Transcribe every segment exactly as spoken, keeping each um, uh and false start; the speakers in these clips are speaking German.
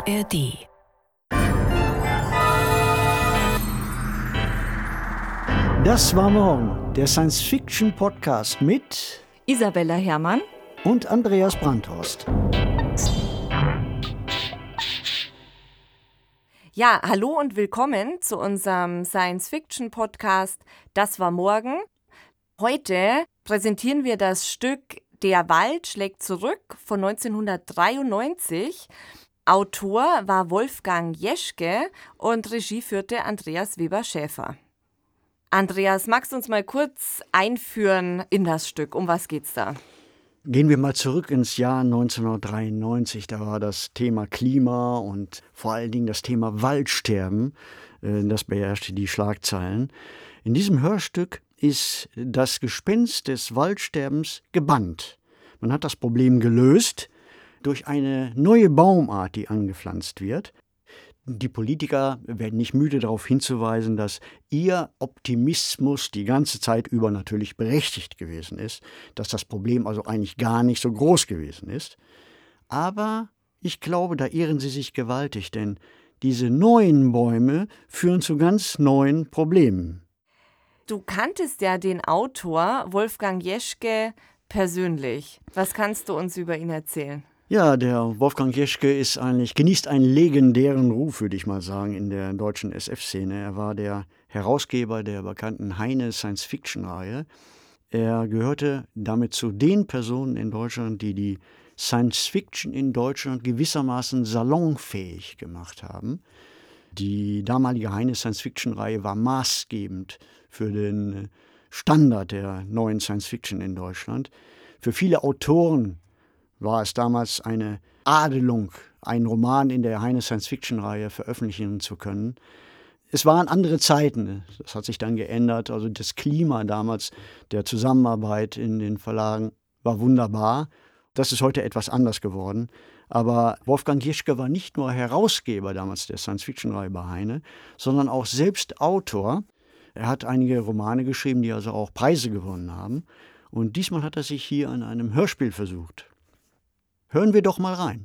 A R D. Das war morgen, der Science-Fiction-Podcast mit Isabella Herrmann und Andreas Brandhorst. Ja, hallo und willkommen zu unserem Science-Fiction-Podcast Das war morgen. Heute präsentieren wir das Stück Der Wald schlägt zurück von neunzehnhundertdreiundneunzig. Autor war Wolfgang Jeschke und Regie führte Andreas Weber-Schäfer. Andreas, magst du uns mal kurz einführen in das Stück? Um was geht's da? Gehen wir mal zurück ins Jahr neunzehnhundertdreiundneunzig. Da war das Thema Klima und vor allen Dingen das Thema Waldsterben. Das beherrschte die Schlagzeilen. In diesem Hörstück ist das Gespenst des Waldsterbens gebannt. Man hat das Problem gelöst durch eine neue Baumart, die angepflanzt wird. Die Politiker werden nicht müde darauf hinzuweisen, dass ihr Optimismus die ganze Zeit über natürlich berechtigt gewesen ist, dass das Problem also eigentlich gar nicht so groß gewesen ist. Aber ich glaube, da irren sie sich gewaltig, denn diese neuen Bäume führen zu ganz neuen Problemen. Du kanntest ja den Autor Wolfgang Jeschke persönlich. Was kannst du uns über ihn erzählen? Ja, der Wolfgang Jeschke ist eigentlich, genießt einen legendären Ruf, würde ich mal sagen, in der deutschen S F-Szene. Er war der Herausgeber der bekannten Heine Science-Fiction-Reihe. Er gehörte damit zu den Personen in Deutschland, die die Science-Fiction in Deutschland gewissermaßen salonfähig gemacht haben. Die damalige Heine Science-Fiction-Reihe war maßgebend für den Standard der neuen Science-Fiction in Deutschland. Für viele Autoren war es damals eine Adelung, einen Roman in der Heine Science-Fiction-Reihe veröffentlichen zu können. Es waren andere Zeiten, das hat sich dann geändert. Also das Klima damals der Zusammenarbeit in den Verlagen war wunderbar. Das ist heute etwas anders geworden. Aber Wolfgang Jeschke war nicht nur Herausgeber damals der Science-Fiction-Reihe bei Heine, sondern auch selbst Autor. Er hat einige Romane geschrieben, die also auch Preise gewonnen haben. Und diesmal hat er sich hier an einem Hörspiel versucht. Hören wir doch mal rein.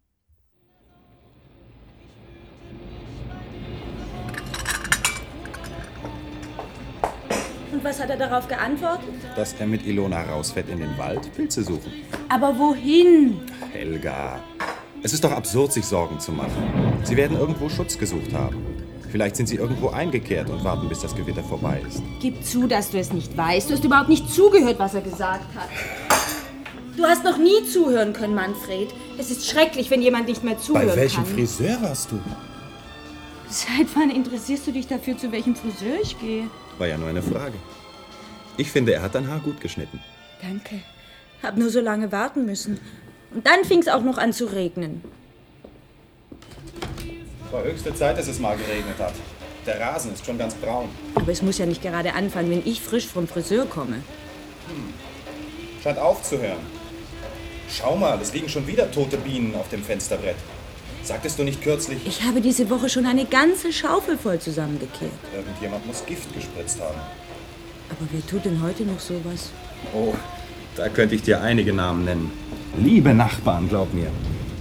Und was hat er darauf geantwortet? Dass er mit Ilona rausfährt in den Wald, Pilze suchen. Aber wohin? Helga, es ist doch absurd, sich Sorgen zu machen. Sie werden irgendwo Schutz gesucht haben. Vielleicht sind sie irgendwo eingekehrt und warten, bis das Gewitter vorbei ist. Gib zu, dass du es nicht weißt. Du hast überhaupt nicht zugehört, was er gesagt hat. Du hast noch nie zuhören können, Manfred. Es ist schrecklich, wenn jemand nicht mehr zuhören kann. Bei welchem kann. Friseur warst du? Seit wann interessierst du dich dafür, zu welchem Friseur ich gehe? War ja nur eine Frage. Ich finde, er hat dein Haar gut geschnitten. Danke. Hab nur so lange warten müssen. Und dann fing es auch noch an zu regnen. War höchste Zeit, dass es mal geregnet hat. Der Rasen ist schon ganz braun. Aber es muss ja nicht gerade anfangen, wenn ich frisch vom Friseur komme. Hm. Scheint aufzuhören. Schau mal, es liegen schon wieder tote Bienen auf dem Fensterbrett. Sagtest du nicht kürzlich? Ich habe diese Woche schon eine ganze Schaufel voll zusammengekehrt. Irgendjemand muss Gift gespritzt haben. Aber wer tut denn heute noch sowas? Oh, da könnte ich dir einige Namen nennen. Liebe Nachbarn, glaub mir.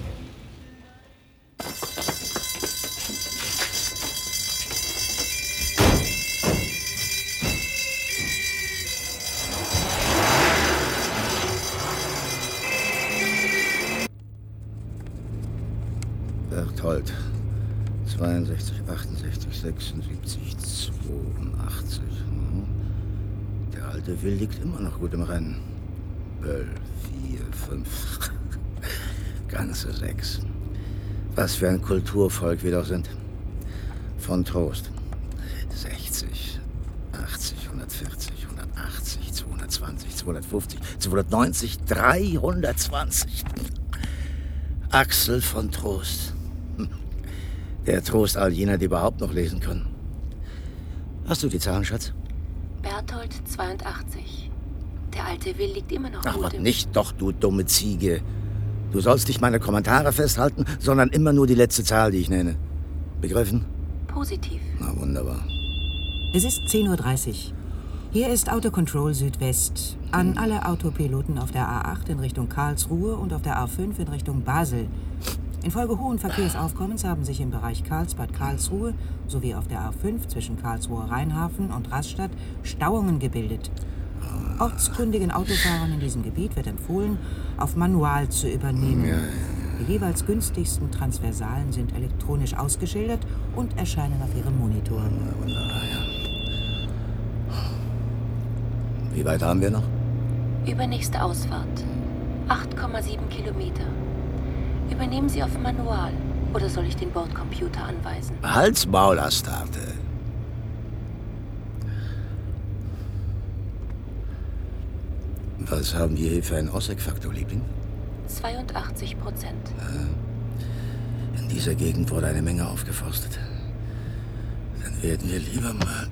Berthold. zweiundsechzig, achtundsechzig, sechsundsiebzig, zweiundachtzig. Der alte Will liegt immer noch gut im Rennen. Böll, vier, fünf, ganze sechs. Was für ein Kulturvolk wir doch sind. Von Trost. sechzig, achtzig, hundertvierzig, hundertachtzig, zweihundertzwanzig, zweihundertfünfzig, zweihundertneunzig, dreihundertzwanzig. Axel von Trost. Der Trost all jener, die überhaupt noch lesen können. Hast du die Zahlen, Schatz? Berthold zweiundachtzig. Der alte Will liegt immer noch Ach, gut was im... nicht doch, du dumme Ziege. Du sollst nicht meine Kommentare festhalten, sondern immer nur die letzte Zahl, die ich nenne. Begriffen? Positiv. Na, wunderbar. Es ist zehn Uhr dreißig. Hier ist Autocontrol Südwest. An alle Autopiloten auf der A acht in Richtung Karlsruhe und auf der A fünf in Richtung Basel. Infolge hohen Verkehrsaufkommens haben sich im Bereich Karlsbad-Karlsruhe sowie auf der A fünf zwischen Karlsruhe-Rheinhafen und Rastatt Stauungen gebildet. Ortskundigen Autofahrern in diesem Gebiet wird empfohlen, auf Manual zu übernehmen. Ja. Die jeweils günstigsten Transversalen sind elektronisch ausgeschildert und erscheinen auf ihrem Monitor. Ja, wunderbar, ja. Wie weit haben wir noch? Übernächste Ausfahrt. acht Komma sieben Kilometer. Übernehmen Sie auf Manual oder soll ich den Bordcomputer anweisen? Halt's Maul, Astarte. Was haben wir hier für einen Ossek-Faktor, Liebling? zweiundachtzig Prozent. In dieser Gegend wurde eine Menge aufgeforstet. Dann werden wir lieber mal...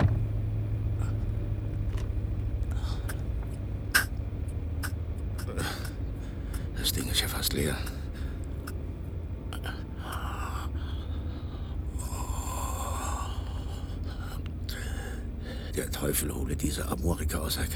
Das Ding ist ja fast leer. Der Teufel hole diese Amorika aus Heck.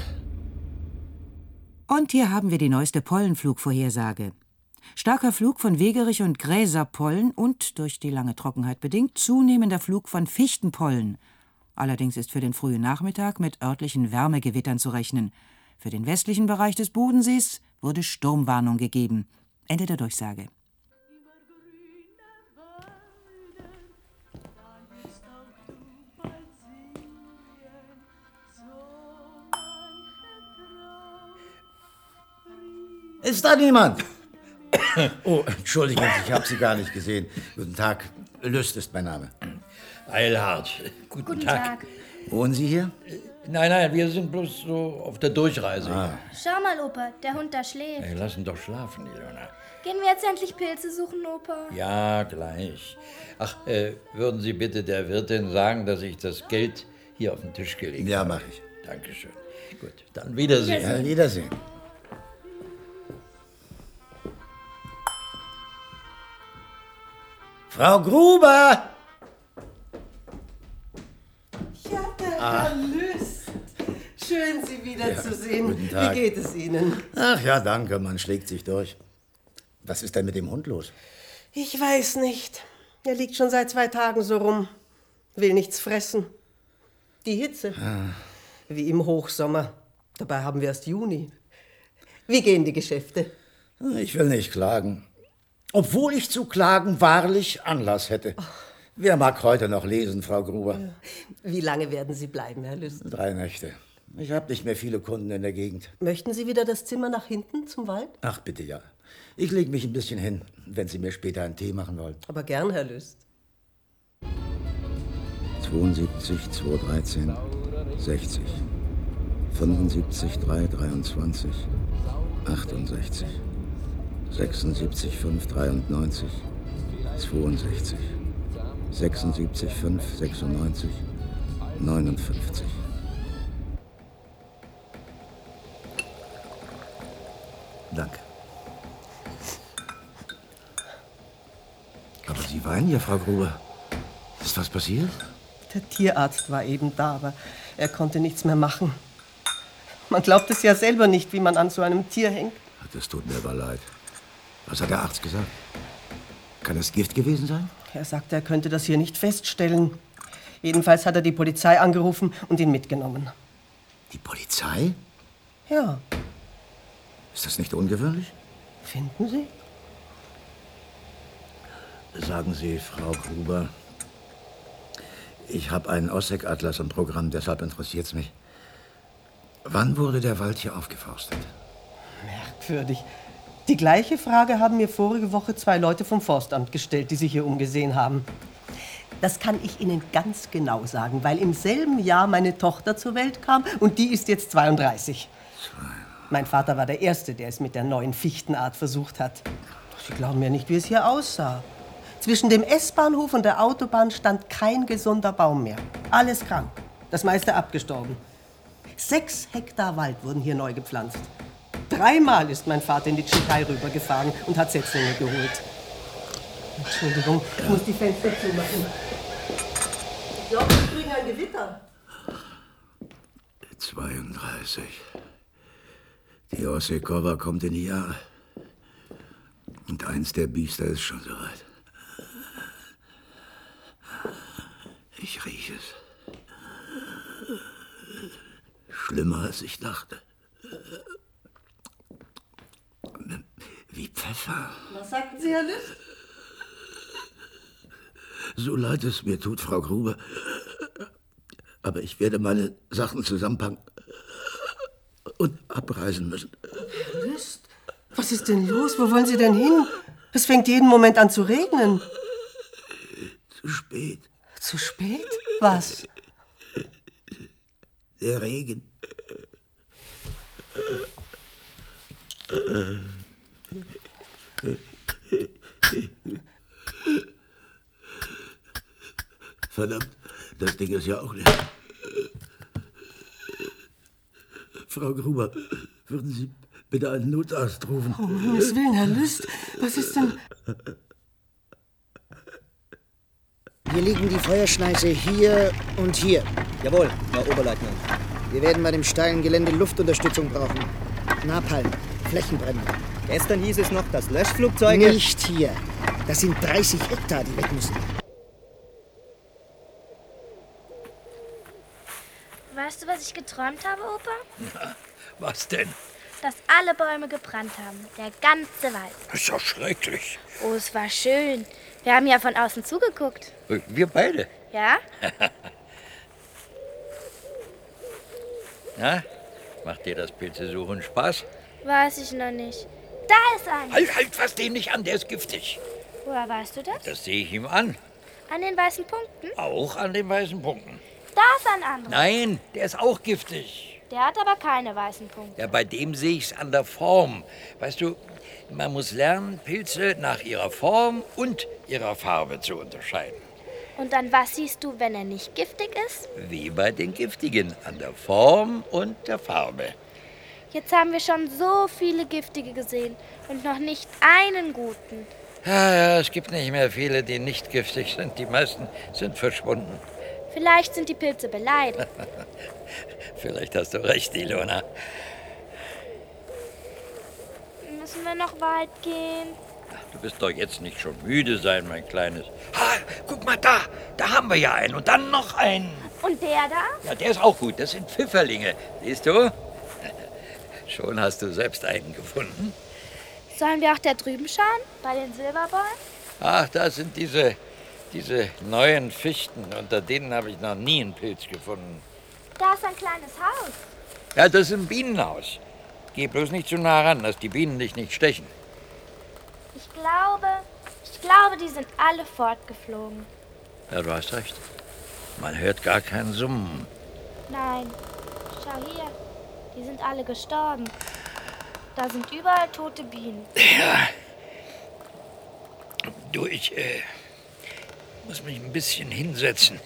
Und hier haben wir die neueste Pollenflugvorhersage. Starker Flug von Wegerich- und Gräserpollen und, durch die lange Trockenheit bedingt, zunehmender Flug von Fichtenpollen. Allerdings ist für den frühen Nachmittag mit örtlichen Wärmegewittern zu rechnen. Für den westlichen Bereich des Bodensees wurde Sturmwarnung gegeben. Ende der Durchsage. Ist da niemand? Oh, entschuldigen Sie, ich habe Sie gar nicht gesehen. Guten Tag, Lüst ist mein Name. Eilhard, guten, Guten Tag. Tag. Wohnen Sie hier? Nein, nein, wir sind bloß so auf der Durchreise. Ah. Schau mal, Opa, der Hund da schläft. Hey, lass ihn doch schlafen, Ilona. Gehen wir jetzt endlich Pilze suchen, Opa? Ja, gleich. Ach, äh, würden Sie bitte der Wirtin sagen, dass ich das Geld hier auf den Tisch gelegt habe? Ja, mache ich. Dankeschön. Gut, dann Wiedersehen. Ja, Wiedersehen. Frau Gruber! Ja, der Herr Lüst. Schön, Sie wiederzusehen. Ja, guten Tag. Wie geht es Ihnen? Ach ja, danke, man schlägt sich durch. Was ist denn mit dem Hund los? Ich weiß nicht. Er liegt schon seit zwei Tagen so rum. Will nichts fressen. Die Hitze. Ah. Wie im Hochsommer. Dabei haben wir erst Juni. Wie gehen die Geschäfte? Ich will nicht klagen. Obwohl ich zu klagen wahrlich Anlass hätte. Wer mag heute noch lesen, Frau Gruber? Wie lange werden Sie bleiben, Herr Lüst? Drei Nächte. Ich habe nicht mehr viele Kunden in der Gegend. Möchten Sie wieder das Zimmer nach hinten zum Wald? Ach, bitte ja. Ich lege mich ein bisschen hin, wenn Sie mir später einen Tee machen wollen. Aber gern, Herr Lüst. zweiundsiebzig, zweihundertdreizehn, sechzig. fünfundsiebzig, dreihundertdreiundzwanzig, achtundsechzig. sechsundsiebzig, fünf, dreiundneunzig, zweiundsechzig. sechsundsiebzig, fünf, sechsundneunzig, neunundfünfzig. Danke. Aber Sie weinen ja, Frau Gruber. Ist was passiert? Der Tierarzt war eben da, aber er konnte nichts mehr machen. Man glaubt es ja selber nicht, wie man an so einem Tier hängt. Das tut mir aber leid. Was hat der Arzt gesagt? Kann das Gift gewesen sein? Er sagte, er könnte das hier nicht feststellen. Jedenfalls hat er die Polizei angerufen und ihn mitgenommen. Die Polizei? Ja. Ist das nicht ungewöhnlich? Finden Sie? Sagen Sie, Frau Gruber, ich habe einen Ossek-Atlas im Programm, deshalb interessiert es mich. Wann wurde der Wald hier aufgeforstet? Merkwürdig. Die gleiche Frage haben mir vorige Woche zwei Leute vom Forstamt gestellt, die sich hier umgesehen haben. Das kann ich Ihnen ganz genau sagen, weil im selben Jahr meine Tochter zur Welt kam und die ist jetzt zweiunddreißig. Mein Vater war der Erste, der es mit der neuen Fichtenart versucht hat. Sie glauben ja nicht, wie es hier aussah. Zwischen dem S-Bahnhof und der Autobahn stand kein gesunder Baum mehr. Alles krank, das meiste abgestorben. Sechs Hektar Wald wurden hier neu gepflanzt. Dreimal ist mein Vater in die Tschechei rübergefahren und hat Setzlinge geholt. Entschuldigung, ich muss die Fenster zumachen. Ich glaube, wir kriegen ein Gewitter. zweiunddreißig. Die Ossekowa kommt in die Jahre. Und Eins der Biester ist schon soweit. Ich rieche es. Schlimmer, als ich dachte. Wie Pfeffer. Was sagten Sie, Herr Lüst? So leid es mir tut, Frau Gruber, aber ich werde meine Sachen zusammenpacken und abreisen müssen. Herr Lüst, was ist denn los? Wo wollen Sie denn hin? Es fängt jeden Moment an zu regnen. Zu spät. Zu spät? Was? Der Regen. Verdammt, das Ding ist ja auch leer. Frau Gruber, würden Sie bitte einen Notarzt rufen? Oh, um Himmels Willen, Herr Lüst, was ist denn... Hier liegen die Feuerschneise hier und hier. Jawohl, Herr Oberleutnant. Wir werden bei dem steilen Gelände Luftunterstützung brauchen. Napalm, Flächenbrände. Gestern hieß es noch, dass Löschflugzeuge... Nicht hier. Das sind dreißig Hektar, die weg müssen. Weißt du, was ich geträumt habe, Opa? Na, was denn? Dass alle Bäume gebrannt haben. Der ganze Wald. Das ist doch schrecklich. Oh, es war schön. Wir haben ja von außen zugeguckt. Wir beide? Ja? Na, macht dir das Pilzesuchen Spaß? Weiß ich noch nicht. Da ist einer. Halt, halt, fass den nicht an, der ist giftig. Woher weißt du das? Das sehe ich ihm an. An den weißen Punkten? Auch an den weißen Punkten. Da ist ein anderer. Nein, der ist auch giftig. Der hat aber keine weißen Punkte. Ja, bei dem sehe ich's an der Form. Weißt du, man muss lernen, Pilze nach ihrer Form und ihrer Farbe zu unterscheiden. Und an was siehst du, wenn er nicht giftig ist? Wie bei den Giftigen, an der Form und der Farbe. Jetzt haben wir schon so viele Giftige gesehen und noch nicht einen guten. Ja, ja, es gibt nicht mehr viele, die nicht giftig sind. Die meisten sind verschwunden. Vielleicht sind die Pilze beleidigt. Vielleicht hast du recht, Ilona. Müssen wir noch weit gehen? Du wirst doch jetzt nicht schon müde sein, mein Kleines. Ha, guck mal da, da haben wir ja einen und dann noch einen. Und der da? Ja, der ist auch gut, das sind Pfifferlinge. Siehst du? Schon hast du selbst einen gefunden. Sollen wir auch da drüben schauen, bei den Silberbäumen? Ach, da sind diese, diese neuen Fichten. Unter denen habe ich noch nie einen Pilz gefunden. Da ist ein kleines Haus. Ja, das ist ein Bienenhaus. Geh bloß nicht zu nah ran, dass die Bienen dich nicht stechen. Ich glaube, ich glaube, die sind alle fortgeflogen. Ja, du hast recht. Man hört gar kein Summen. Nein, schau hier, die sind alle gestorben. Da sind überall tote Bienen. Ja. Du, ich äh, muss mich ein bisschen hinsetzen.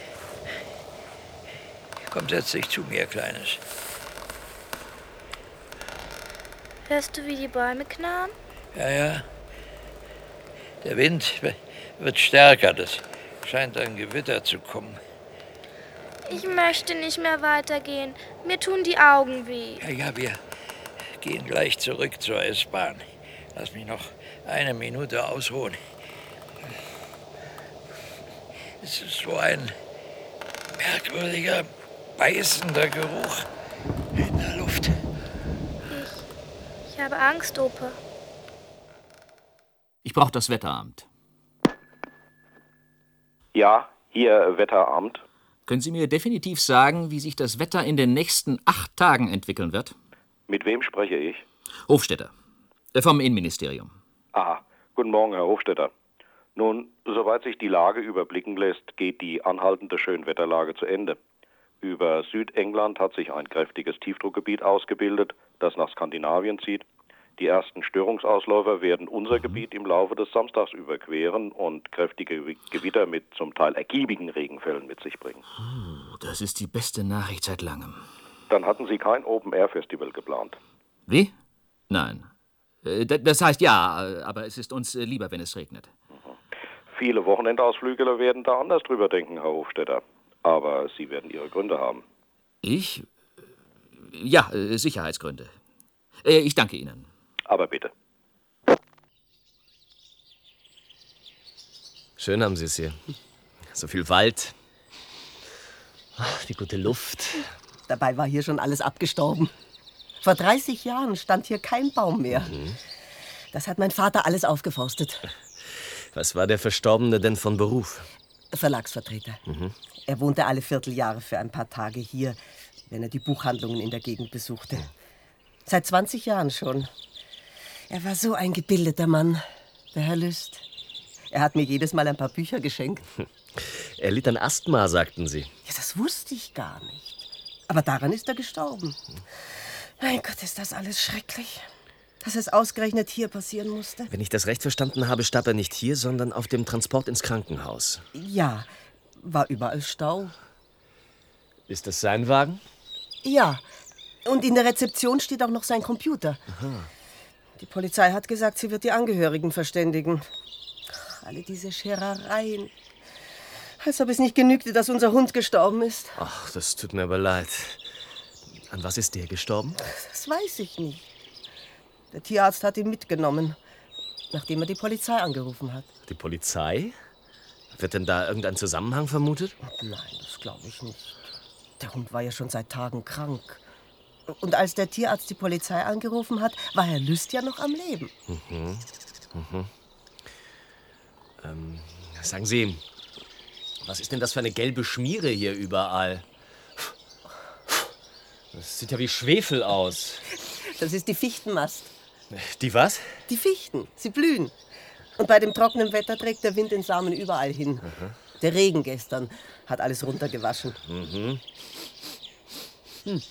Komm, setz dich zu mir, Kleines. Hörst du, wie die Bäume knarren? Ja, ja. Der Wind wird stärker. Das scheint ein Gewitter zu kommen. Ich möchte nicht mehr weitergehen. Mir tun die Augen weh. Ja, ja, wir gehen gleich zurück zur S-Bahn. Lass mich noch eine Minute ausruhen. Es ist so ein merkwürdiger, beißender Geruch in der Luft. Ich, ich habe Angst, Opa. Ich brauche das Wetteramt. Ja, hier Wetteramt. Können Sie mir definitiv sagen, wie sich das Wetter in den nächsten acht Tagen entwickeln wird? Mit wem spreche ich? Hofstetter. Äh, vom Innenministerium. Aha, guten Morgen, Herr Hofstetter. Nun, soweit sich die Lage überblicken lässt, geht die anhaltende Schönwetterlage zu Ende. Über Südengland hat sich ein kräftiges Tiefdruckgebiet ausgebildet, das nach Skandinavien zieht. Die ersten Störungsausläufer werden unser mhm. Gebiet im Laufe des Samstags überqueren und kräftige Gewitter mit zum Teil ergiebigen Regenfällen mit sich bringen. Oh, das ist die beste Nachricht seit langem. Dann hatten Sie kein Open-Air-Festival geplant. Wie? Nein. Das heißt ja, aber es ist uns lieber, wenn es regnet. Mhm. Viele Wochenendausflügler werden da anders drüber denken, Herr Hofstetter. Aber Sie werden Ihre Gründe haben. Ich? Ja, Sicherheitsgründe. Ich danke Ihnen. Aber bitte. Schön haben Sie es hier. So viel Wald. Die gute Luft. Dabei war hier schon alles abgestorben. Vor dreißig Jahren stand hier kein Baum mehr. Mhm. Das hat mein Vater alles aufgeforstet. Was war der Verstorbene denn von Beruf? Verlagsvertreter. Mhm. Er wohnte alle Vierteljahre für ein paar Tage hier, wenn er die Buchhandlungen in der Gegend besuchte. Seit zwanzig Jahren schon. Er war so ein gebildeter Mann, der Herr Lüst. Er hat mir jedes Mal ein paar Bücher geschenkt. Er litt an Asthma, sagten Sie. Ja, das wusste ich gar nicht. Aber daran ist er gestorben. Mein Gott, ist das alles schrecklich. Dass es ausgerechnet hier passieren musste. Wenn ich das recht verstanden habe, starb er nicht hier, sondern auf dem Transport ins Krankenhaus. Ja, war überall Stau. Ist das sein Wagen? Ja, und in der Rezeption steht auch noch sein Computer. Aha. Die Polizei hat gesagt, sie wird die Angehörigen verständigen. Ach, alle diese Scherereien. Als ob es nicht genügte, dass unser Hund gestorben ist. Ach, das tut mir aber leid. An was ist der gestorben? Das weiß ich nicht. Der Tierarzt hat ihn mitgenommen, nachdem er die Polizei angerufen hat. Die Polizei? Wird denn da irgendein Zusammenhang vermutet? Nein, das glaube ich nicht. Der Hund war ja schon seit Tagen krank. Und als der Tierarzt die Polizei angerufen hat, war Herr Lüst ja noch am Leben. Mhm. Mhm. Ähm, sagen Sie, was ist denn das für eine gelbe Schmiere hier überall? Das sieht ja wie Schwefel aus. Das ist die Fichtenmast. Die was? Die Fichten, sie blühen. Und bei dem trockenen Wetter trägt der Wind den Samen überall hin. Aha. Der Regen gestern hat alles runtergewaschen. Mhm. Hm.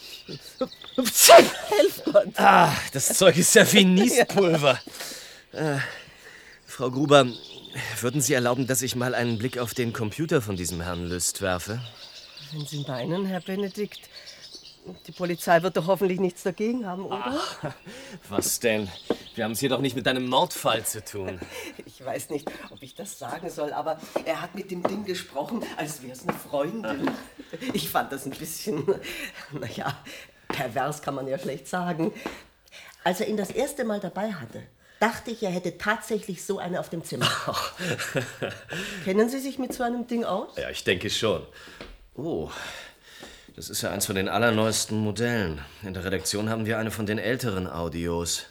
Helf Gott! Ah, das Zeug ist ja wie Niespulver. Ja. Äh, Frau Gruber, würden Sie erlauben, dass ich mal einen Blick auf den Computer von diesem Herrn Lüst werfe? Wenn Sie meinen, Herr Benedikt. Die Polizei wird doch hoffentlich nichts dagegen haben, oder? Ach, was denn? Wir haben es hier doch nicht mit einem Mordfall zu tun. Ich weiß nicht, ob ich das sagen soll, aber er hat mit dem Ding gesprochen, als wäre es eine Freundin. Ich fand das ein bisschen, naja, pervers kann man ja schlecht sagen. Als er ihn das erste Mal dabei hatte, dachte ich, er hätte tatsächlich so eine auf dem Zimmer. Kennen Sie sich mit so einem Ding aus? Ja, ich denke schon. Oh, das ist ja eins von den allerneuesten Modellen. In der Redaktion haben wir eine von den älteren Audios.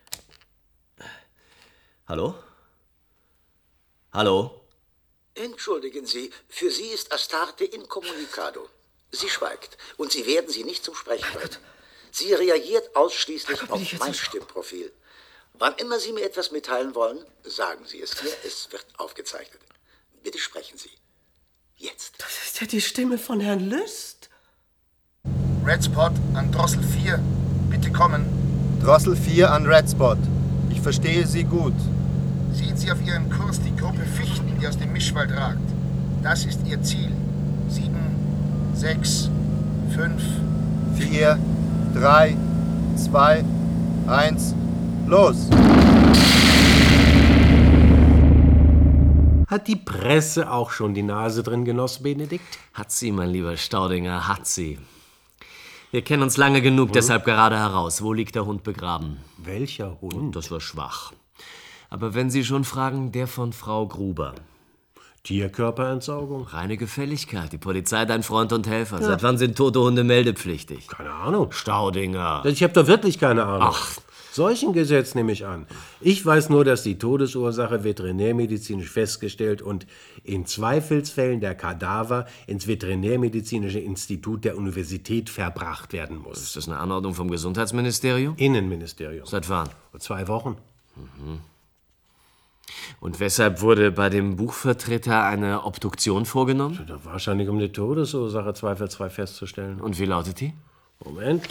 Hallo? Hallo? Entschuldigen Sie, für Sie ist Astarte incommunicado. Sie schweigt und Sie werden sie nicht zum Sprechen bringen. Sie reagiert ausschließlich Gott, auf mein Stimmprofil. Wann immer Sie mir etwas mitteilen wollen, sagen Sie es mir. Es wird aufgezeichnet. Bitte sprechen Sie. Jetzt. Das ist ja die Stimme von Herrn Lüst. Red Spot an Drossel vier. Bitte kommen. Drossel vier an Red Spot. Ich verstehe Sie gut. Sehen Sie auf Ihrem Kurs die Gruppe Fichten, die aus dem Mischwald ragt. Das ist Ihr Ziel. Sieben, sechs, fünf, Vier, drei, zwei, eins, los! Hat die Presse auch schon die Nase drin, Genoss Benedikt? Hat sie, mein lieber Staudinger, hat sie. Wir kennen uns lange genug, hm? Deshalb gerade heraus. Wo liegt der Hund begraben? Welcher Hund? Das war schwach. Aber wenn Sie schon fragen, der von Frau Gruber. Tierkörperentsorgung? Reine Gefälligkeit. Die Polizei, dein Freund und Helfer. Ja. Seit wann sind tote Hunde meldepflichtig? Keine Ahnung. Staudinger. Ich habe doch wirklich keine Ahnung. Ach. Solchen Gesetz nehme ich an. Ich weiß nur, dass die Todesursache veterinärmedizinisch festgestellt und in Zweifelsfällen der Kadaver ins Veterinärmedizinische Institut der Universität verbracht werden muss. Ist das eine Anordnung vom Gesundheitsministerium? Innenministerium. Seit wann? Vor zwei Wochen. Mhm. Und weshalb wurde bei dem Buchvertreter eine Obduktion vorgenommen? Ja, wahrscheinlich, um die Todesursache zweifelsfrei festzustellen. Und wie lautet die? Moment.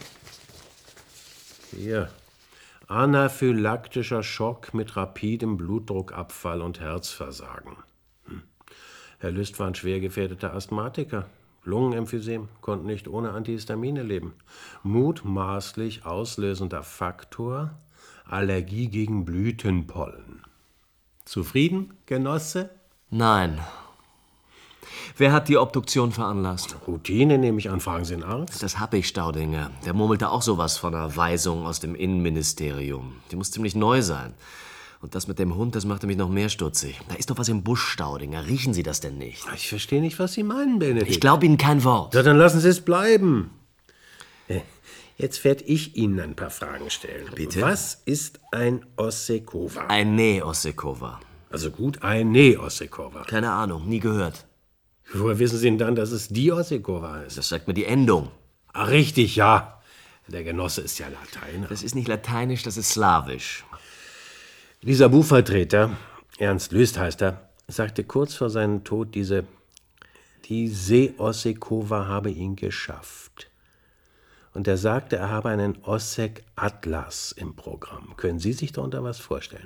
Hier. Anaphylaktischer Schock mit rapidem Blutdruckabfall und Herzversagen. Hm. Herr Lüst war ein schwer gefährdeter Asthmatiker. Lungenemphysem, konnte nicht ohne Antihistamine leben. Mutmaßlich auslösender Faktor: Allergie gegen Blütenpollen. Zufrieden, Genosse? Nein. Wer hat die Obduktion veranlasst? Routine, nehme ich an. Fragen Sie den Arzt? Das hab ich, Staudinger. Der murmelte auch sowas von einer Weisung aus dem Innenministerium. Die muss ziemlich neu sein. Und das mit dem Hund, das machte mich noch mehr stutzig. Da ist doch was im Busch, Staudinger. Riechen Sie das denn nicht? Ich verstehe nicht, was Sie meinen, Benedikt. Ich glaube Ihnen kein Wort. Ja, dann lassen Sie es bleiben. Jetzt werde ich Ihnen ein paar Fragen stellen. Bitte? Was ist ein Ossekowa? Ein Ne-Ossekowa. Also gut, ein Ne-Ossekowa. Keine Ahnung, nie gehört. Woher wissen Sie denn dann, dass es die Ossekowa ist? Das sagt mir die Endung. Ach, richtig, ja. Der Genosse ist ja Lateiner. Das ist nicht Lateinisch, das ist Slawisch. Dieser Buchvertreter, Ernst Lüst heißt er, sagte kurz vor seinem Tod, diese, diese Ossekowa habe ihn geschafft. Und er sagte, er habe einen Ossek-Atlas im Programm. Können Sie sich darunter was vorstellen?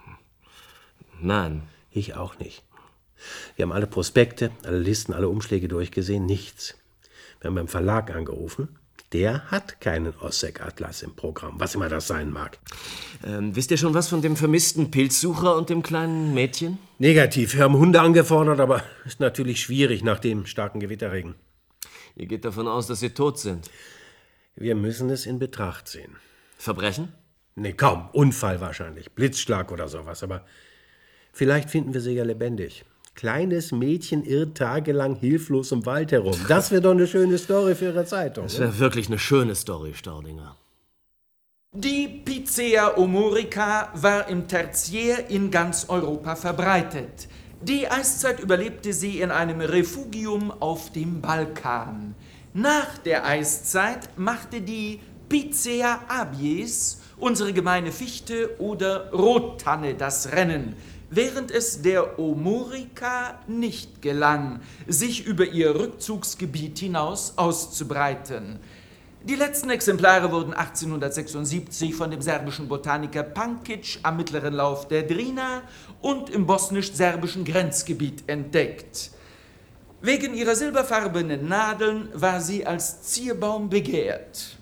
Nein. Ich auch nicht. Wir haben alle Prospekte, alle Listen, alle Umschläge durchgesehen, nichts. Wir haben beim Verlag angerufen. Der hat keinen Ossek-Atlas im Programm, was immer das sein mag. Ähm, wisst ihr schon was von dem vermissten Pilzsucher und dem kleinen Mädchen? Negativ. Wir haben Hunde angefordert, aber ist natürlich schwierig nach dem starken Gewitterregen. Ihr geht davon aus, dass sie tot sind. Wir müssen es in Betracht ziehen. Verbrechen? Nee, kaum. Unfall wahrscheinlich. Blitzschlag oder sowas. Aber vielleicht finden wir sie ja lebendig. Kleines Mädchen irrt tagelang hilflos im Wald herum. Das wäre doch eine schöne Story für Ihre Zeitung. Das wäre wirklich eine schöne Story, Staudinger. Die Picea omorica war im Tertiär in ganz Europa verbreitet. Die Eiszeit überlebte sie in einem Refugium auf dem Balkan. Nach der Eiszeit machte die Picea abies, unsere gemeine Fichte oder Rottanne, das Rennen, während es der Omorica nicht gelang, sich über ihr Rückzugsgebiet hinaus auszubreiten. Die letzten Exemplare wurden achtzehnhundertsechsundsiebzig von dem serbischen Botaniker Pankic am mittleren Lauf der Drina und im bosnisch-serbischen Grenzgebiet entdeckt. Wegen ihrer silberfarbenen Nadeln war sie als Zierbaum begehrt.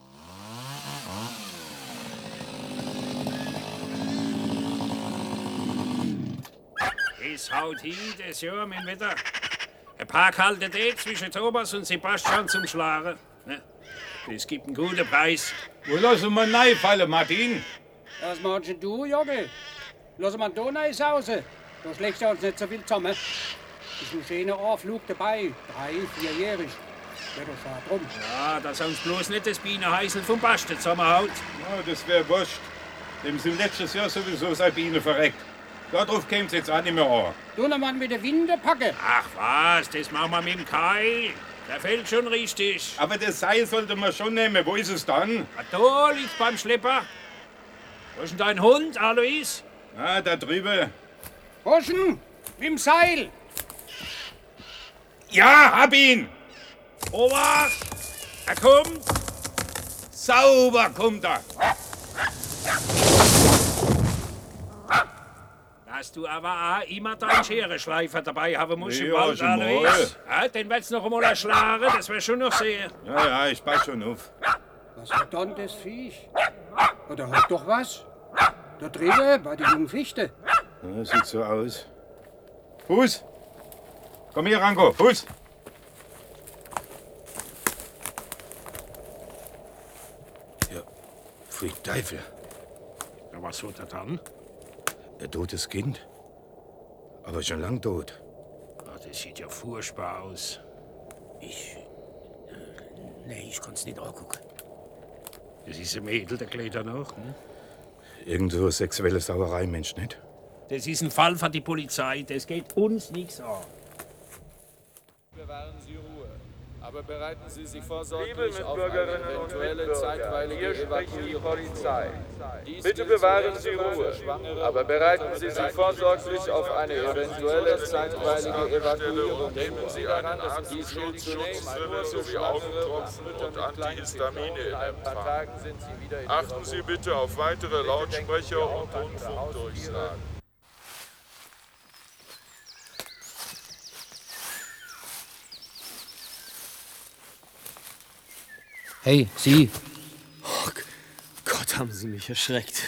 Es haut hin, das Jahr mit dem Wetter. Ein paar kalte Tage zwischen Thomas und Sebastian zum Schlagen. Es gibt einen guten Preis. Wo lassen wir reinfallen, Martin? Was meinst du, Junge? Lass mal da reinschausen. Da schlägst du uns nicht so viel zusammen. Ist ein schöner Anflug dabei. Drei, vierjährig. Ja, das schade drum. Ja, dass uns bloß nicht das Bienenheißel vom Basten zusammenhaut. Ja, das wäre wurscht. Dem sind letztes Jahr sowieso seine Biene verreckt. Darauf käme es jetzt auch nicht mehr an. Du noch mal mit der Winde packen. Ach was, das machen wir mit dem Kai. Der fällt schon richtig. Aber das Seil sollte man schon nehmen. Wo ist es dann? Ah, da liegt's beim Schlepper. Wo ist denn dein Hund, Alois? Ah, da drüben. Hoschen, mit dem Seil. Ja, hab ihn! Obacht! Er kommt! Sauber kommt er! Dass du aber auch immer deinen Scherenschleifer dabei haben musst Ja, im Wald, schon mal. Alois. Ja, den wird's noch einmal erschlagen, das wär schon noch sehr. Ja, ja, ich pass schon auf. Was hat dann das Viech? Oder hat doch was? Da drüben, bei der jungen Fichte. Ja, sieht so aus. Fuß! Komm hier, Ranko, Fuß! Ja, pfui Teufel. Ja, was hat er dann? Ein totes Kind. Aber schon lang tot. Ah, das sieht ja furchtbar aus. Ich. Nee, ich kann's nicht angucken. Das ist ein Mädel, der Kleider noch. Ne? Irgend so sexuelle Sauerei, Mensch, nicht? Das ist ein Fall für die Polizei, das geht uns nichts an. Bewahren Sie Ruhe. Aber bereiten Sie sich vorsorglich auf eine eventuelle zeitweilige Evakuierung. Polizei. Bitte bewahren Sie Ruhe. Aber bereiten Sie sich vorsorglich auf eine eventuelle zeitweilige Evakuierung. Nehmen Sie einen Atemschutzschutz sowie Augentropfen und Antihistamine in Empfang. Achten Sie bitte auf weitere Lautsprecher und Rundfunkdurchsagen. Hey, Sie! Oh Gott, haben Sie mich erschreckt.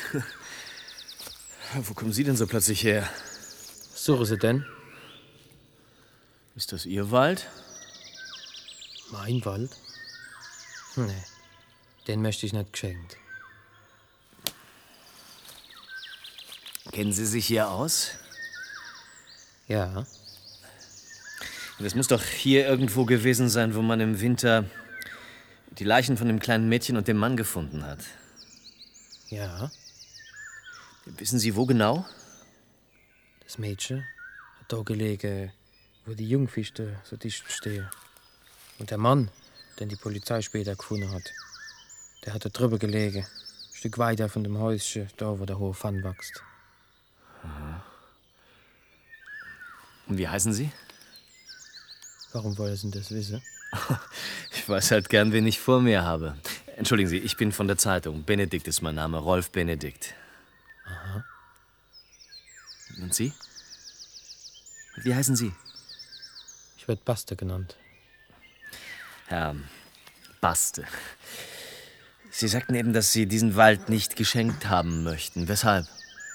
Wo kommen Sie denn so plötzlich her? Was suchen Sie denn? Ist das Ihr Wald? Mein Wald? Nee, den möchte ich nicht geschenkt. Kennen Sie sich hier aus? Ja. Das muss doch hier irgendwo gewesen sein, wo man im Winter die Leichen von dem kleinen Mädchen und dem Mann gefunden hat. Ja. Wissen Sie, wo genau? Das Mädchen hat da gelegen, wo die Jungfichte so dicht stehen. Und der Mann, den die Polizei später gefunden hat, der hat da drüber gelegen. Ein Stück weiter von dem Häuschen, da wo der hohe Fann wächst. Aha. Und wie heißen Sie? Warum wollen Sie das wissen? Ich weiß halt gern, wen ich vor mir habe. Entschuldigen Sie, ich bin von der Zeitung. Benedikt ist mein Name, Rolf Benedikt. Aha. Und Sie? Wie heißen Sie? Ich werde Baste genannt. Herr Baste. Sie sagten eben, dass Sie diesen Wald nicht geschenkt haben möchten. Weshalb?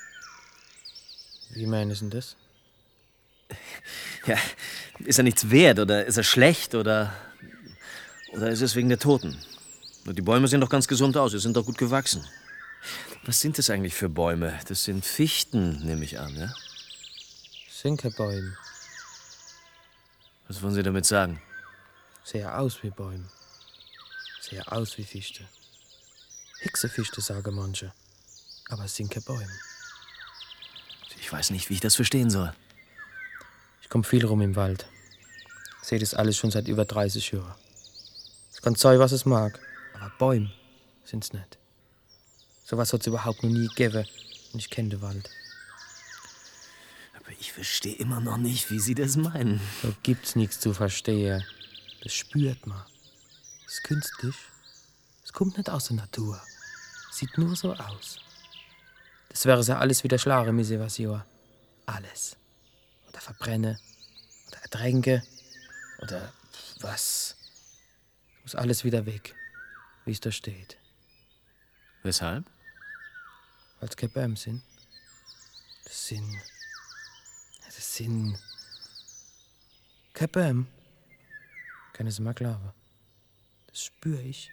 Wie meinen Sie das? Ja, ist er nichts wert oder ist er schlecht oder, oder ist es wegen der Toten? Die Bäume sehen doch ganz gesund aus, sie sind doch gut gewachsen. Was sind das eigentlich für Bäume? Das sind Fichten, nehme ich an, ja? Sinkerbäume. Was wollen Sie damit sagen? Sehr aus wie Bäume. Sehr aus wie Fichte. Hexefichte, sagen manche. Aber Sinkerbäume. Ich weiß nicht, wie ich das verstehen soll. Ich komme viel rum im Wald. Sehe das alles schon seit über dreißig Jahren. Es kann sein, was es mag, aber Bäume sind's nicht. So was hat es überhaupt noch nie gegeben und ich kenne den Wald. Aber ich verstehe immer noch nicht, wie Sie das meinen. Da gibt's nichts zu verstehen. Das spürt man. Das ist künstlich. Es kommt nicht aus der Natur. Sieht nur so aus. Das wäre ja alles wieder schlare Misse, was Jahr. Alles. Oder verbrenne. Oder ertränke. Oder was. Muss alles wieder weg, wie es da steht. Weshalb? Weil es keine Bäume sind. Das sind. Das sind. Keine Bäume. Können Sie mal glauben. Das spüre ich.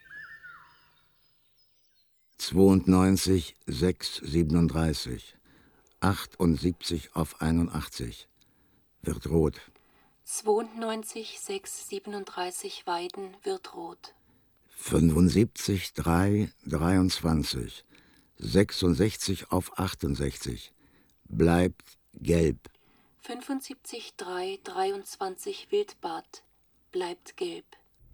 zweiundneunzig, sechs, siebenunddreißig. achtundsiebzig auf einundachtzig. Wird rot. zweiundneunzig, sechs, siebenunddreißig Weiden wird rot. fünfundsiebzig, drei, dreiundzwanzig. sechsundsechzig auf achtundsechzig. Bleibt gelb. fünfundsiebzig, drei, dreiundzwanzig Wildbad. Bleibt gelb.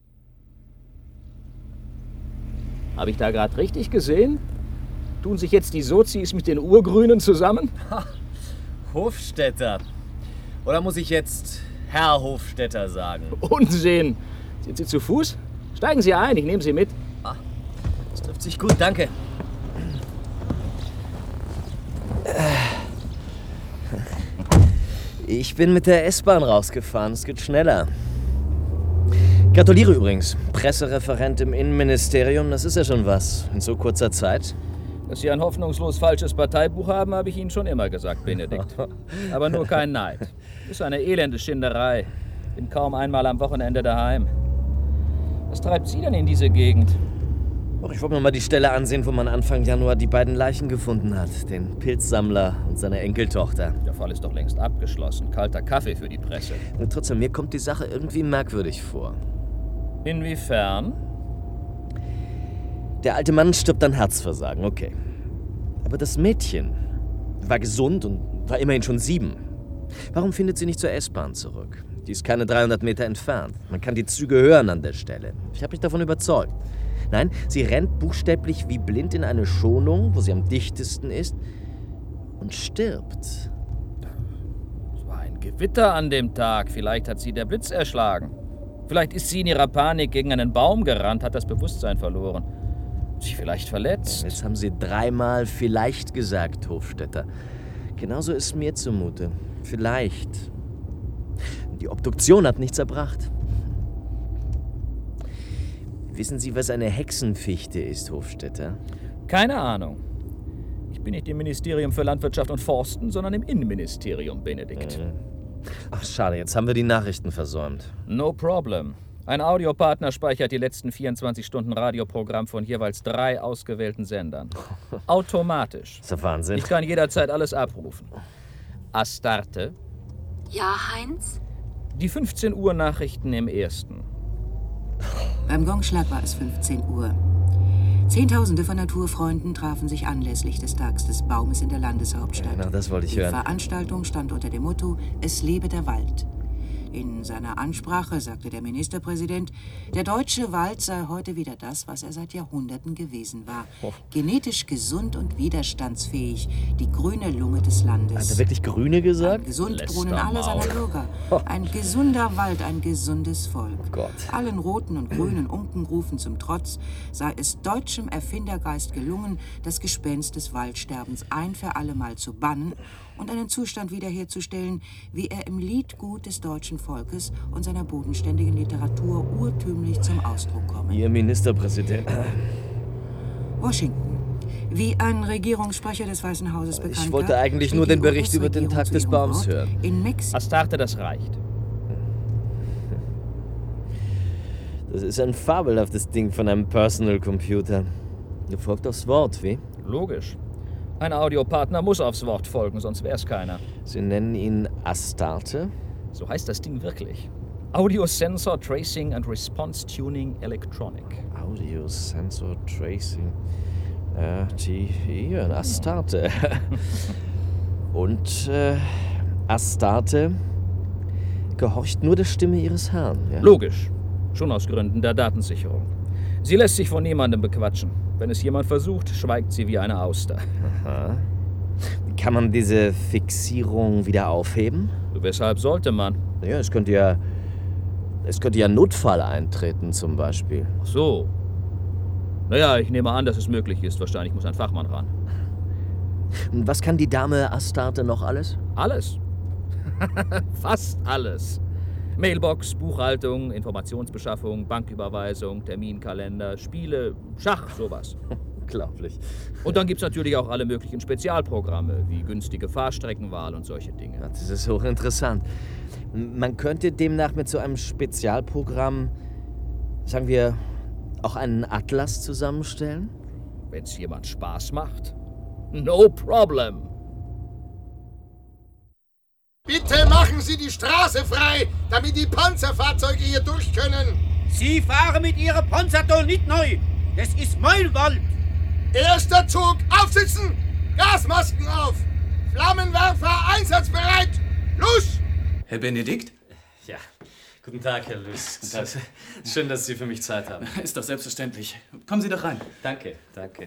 Habe ich da gerade richtig gesehen? Tun sich jetzt die Sozis mit den Urgrünen zusammen? Ha, Hofstädter. Oder muss ich jetzt Herr Hofstädter sagen? Unsinn! Sind Sie zu Fuß? Steigen Sie ein, ich nehme Sie mit. Ah, das trifft sich gut, danke. Ich bin mit der S-Bahn rausgefahren, es geht schneller. Gratuliere übrigens. Pressereferent im Innenministerium, das ist ja schon was. In so kurzer Zeit. Dass Sie ein hoffnungslos falsches Parteibuch haben, habe ich Ihnen schon immer gesagt, Benedikt. Aber nur kein Neid. Ist eine elende Schinderei. Bin kaum einmal am Wochenende daheim. Was treibt Sie denn in diese Gegend? Oh, ich wollte mir mal die Stelle ansehen, wo man Anfang Januar die beiden Leichen gefunden hat. Den Pilzsammler und seine Enkeltochter. Der Fall ist doch längst abgeschlossen. Kalter Kaffee für die Presse. Und trotzdem, mir kommt die Sache irgendwie merkwürdig vor. Inwiefern? Der alte Mann stirbt an Herzversagen, okay. Aber das Mädchen war gesund und war immerhin schon sieben. Warum findet sie nicht zur S-Bahn zurück? Die ist keine dreihundert Meter entfernt. Man kann die Züge hören an der Stelle. Ich habe mich davon überzeugt. Nein, sie rennt buchstäblich wie blind in eine Schonung, wo sie am dichtesten ist, und stirbt. Es war ein Gewitter an dem Tag. Vielleicht hat sie der Blitz erschlagen. Vielleicht ist sie in ihrer Panik gegen einen Baum gerannt, hat das Bewusstsein verloren. Sich vielleicht verletzt. Jetzt haben Sie dreimal vielleicht gesagt, Hofstädter. Genauso ist mir zumute. Vielleicht. Die Obduktion hat nichts erbracht. Wissen Sie, was eine Hexenfichte ist, Hofstädter? Keine Ahnung. Ich bin nicht im Ministerium für Landwirtschaft und Forsten, sondern im Innenministerium, Benedikt. Mhm. Ach, schade, jetzt haben wir die Nachrichten versäumt. No problem. Ein Audiopartner speichert die letzten vierundzwanzig Stunden Radioprogramm von jeweils drei ausgewählten Sendern. Automatisch. Das ist der Wahnsinn. Ich kann jederzeit alles abrufen. Astarte. Ja, Heinz? Die fünfzehn Uhr Nachrichten im ersten. Beim Gongschlag war es fünfzehn Uhr. Zehntausende von Naturfreunden trafen sich anlässlich des Tags des Baumes in der Landeshauptstadt. Ja, das wollte ich Die hören. Veranstaltung stand unter dem Motto „Es lebe der Wald". In seiner Ansprache sagte der Ministerpräsident, der deutsche Wald sei heute wieder das, was er seit Jahrhunderten gewesen war. Oh. Genetisch gesund und widerstandsfähig, die grüne Lunge des Landes. Hat er wirklich Grüne gesagt? Ein Gesundbrunnen aller seiner Bürger. Ein gesunder Wald, ein gesundes Volk. Oh Gott. Allen roten und grünen Unkenrufen zum Trotz sei es deutschem Erfindergeist gelungen, das Gespenst des Waldsterbens ein für allemal zu bannen und einen Zustand wiederherzustellen, wie er im Liedgut des deutschen Volkes und seiner bodenständigen Literatur urtümlich zum Ausdruck komme. Ihr Ministerpräsident. Washington. Wie ein Regierungssprecher des Weißen Hauses bekannt Ich wollte gab, eigentlich steht nur die den Bericht über den Tag des US-Regierung Baums zu ihrem hören. Wort. In Mexiko. Astarte, das reicht. Das ist ein fabelhaftes Ding von einem Personal Computer. Du folgst aufs Wort, wie? Logisch. Ein Audiopartner muss aufs Wort folgen, sonst wär's keiner. Sie nennen ihn Astarte? So heißt das Ding wirklich. Audio Sensor Tracing and Response Tuning Electronic. Audio Sensor Tracing. Ja, die hier, ein Astarte. Und äh, Astarte gehorcht nur der Stimme ihres Herrn. Ja? Logisch. Schon aus Gründen der Datensicherung. Sie lässt sich von niemandem bequatschen. Wenn es jemand versucht, schweigt sie wie eine Auster. Aha. Kann man diese Fixierung wieder aufheben? Weshalb sollte man? Ja, es könnte ja... Es könnte ja Notfall eintreten, zum Beispiel. Ach so. Naja, ich nehme an, dass es möglich ist. Wahrscheinlich muss ein Fachmann ran. Und was kann die Dame Astarte noch alles? Alles. Fast alles. Mailbox, Buchhaltung, Informationsbeschaffung, Banküberweisung, Terminkalender, Spiele, Schach, sowas. Unglaublich. Und dann gibt's natürlich auch alle möglichen Spezialprogramme, wie günstige Fahrstreckenwahl und solche Dinge. Ja, das ist hochinteressant. Man könnte demnach mit so einem Spezialprogramm, sagen wir, auch einen Atlas zusammenstellen? Wenn's jemand Spaß macht. No problem. Bitte machen Sie die Straße frei, damit die Panzerfahrzeuge hier durch können. Sie fahren mit Ihrem Panzerton nicht neu. Das ist mein Wald. Erster Zug, aufsitzen! Gasmasken auf! Flammenwerfer einsatzbereit! Los! Herr Benedikt? Ja, guten Tag, Herr Lüß. Schön, dass Sie für mich Zeit haben. Ist doch selbstverständlich. Kommen Sie doch rein. Danke, danke.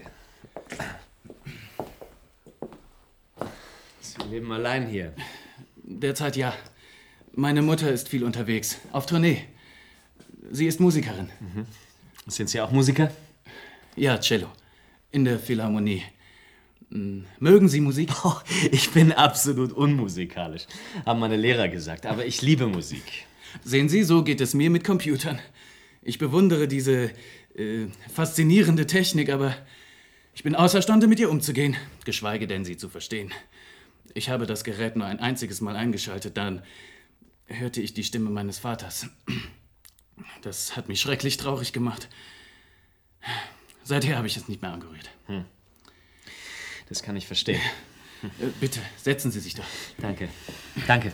Sie leben allein hier? Derzeit ja. Meine Mutter ist viel unterwegs, auf Tournee. Sie ist Musikerin. Mhm. Sind Sie auch Musiker? Ja, Cello. In der Philharmonie. Mögen Sie Musik? Oh, ich bin absolut unmusikalisch, haben meine Lehrer gesagt, aber ich liebe Musik. Sehen Sie, so geht es mir mit Computern. Ich bewundere diese äh, faszinierende Technik, aber ich bin außerstande, mit ihr umzugehen, geschweige denn, sie zu verstehen. Ich habe das Gerät nur ein einziges Mal eingeschaltet, dann hörte ich die Stimme meines Vaters. Das hat mich schrecklich traurig gemacht. Seither habe ich es nicht mehr angerührt. Hm. Das kann ich verstehen. Äh, bitte, setzen Sie sich doch. Danke. Danke.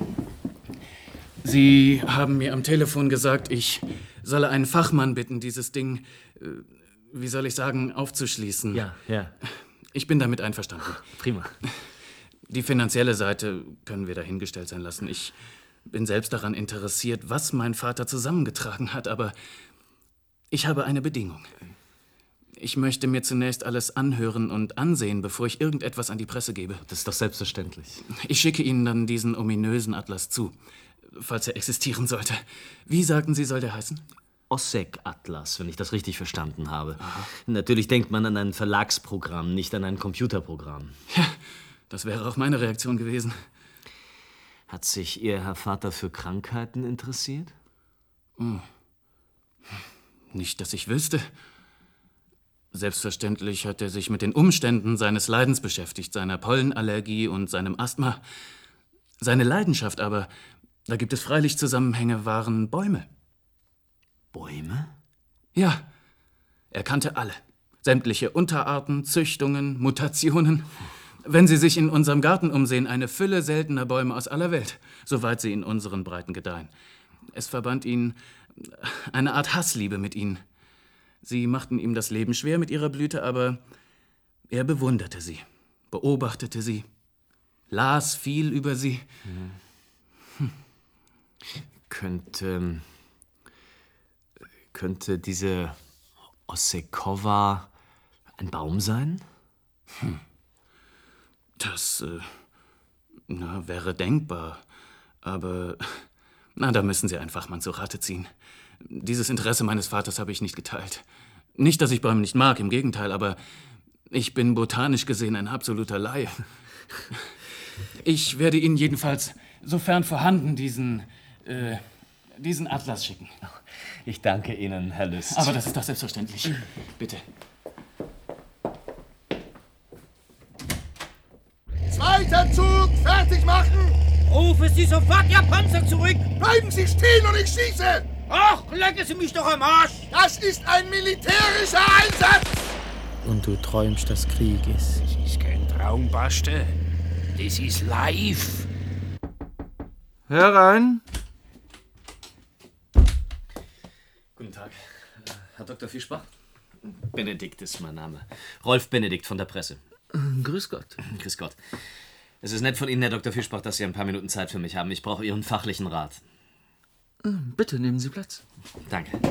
Sie haben mir am Telefon gesagt, ich solle einen Fachmann bitten, dieses Ding, äh, wie soll ich sagen, aufzuschließen. Ja, ja. Ich bin damit einverstanden. Prima. Die finanzielle Seite können wir dahingestellt sein lassen. Ich bin selbst daran interessiert, was mein Vater zusammengetragen hat, aber ich habe eine Bedingung. Ich möchte mir zunächst alles anhören und ansehen, bevor ich irgendetwas an die Presse gebe. Das ist doch selbstverständlich. Ich schicke Ihnen dann diesen ominösen Atlas zu, falls er existieren sollte. Wie sagten Sie, soll der heißen? Ossek-Atlas, wenn ich das richtig verstanden habe. Aha. Natürlich denkt man an ein Verlagsprogramm, nicht an ein Computerprogramm. Ja, das wäre auch meine Reaktion gewesen. Hat sich Ihr Herr Vater für Krankheiten interessiert? Hm. Nicht, dass ich wüsste. Selbstverständlich hat er sich mit den Umständen seines Leidens beschäftigt, seiner Pollenallergie und seinem Asthma. Seine Leidenschaft aber, da gibt es freilich Zusammenhänge, waren Bäume. Bäume? Ja, er kannte alle. Sämtliche Unterarten, Züchtungen, Mutationen. Wenn Sie sich in unserem Garten umsehen, eine Fülle seltener Bäume aus aller Welt, soweit sie in unseren Breiten gedeihen. Es verband ihn eine Art Hassliebe mit ihnen. Sie machten ihm das Leben schwer mit ihrer Blüte, aber er bewunderte sie, beobachtete sie, las viel über sie. Hm. Könnte, könnte diese Ossekowa ein Baum sein? Hm. Das äh, na, wäre denkbar, aber na, da müssen Sie einen Fachmann zu Rate ziehen. Dieses Interesse meines Vaters habe ich nicht geteilt. Nicht, dass ich Bäume nicht mag, im Gegenteil, aber ich bin botanisch gesehen ein absoluter Laie. Ich werde Ihnen jedenfalls, sofern vorhanden, diesen, äh, diesen Atlas schicken. Ich danke Ihnen, Herr Lüst. Aber das ist doch selbstverständlich. Bitte. Zweiter Zug, fertig machen! Rufen Sie sofort Ihr Panzer zurück! Bleiben Sie stehen und ich schieße! Ach, lecken Sie mich doch am Arsch! Das ist ein militärischer Einsatz! Und du träumst des Krieges. Das ist kein Traumbaste. Das ist live. Herein. Guten Tag, Herr Doktor Fischbach. Benedikt ist mein Name. Rolf Benedikt von der Presse. Grüß Gott. Grüß Gott. Es ist nett von Ihnen, Herr Doktor Fischbach, dass Sie ein paar Minuten Zeit für mich haben. Ich brauche Ihren fachlichen Rat. Bitte nehmen Sie Platz. Danke.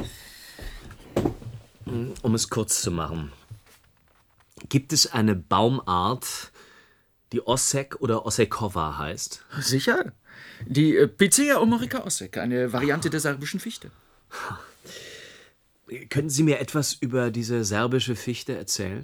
Um es kurz zu machen. Gibt es eine Baumart, die Ossek oder Ossekowa heißt? Sicher. Die äh, Picea omorica ossek, eine Variante der serbischen Fichte. Können Sie mir etwas über diese serbische Fichte erzählen?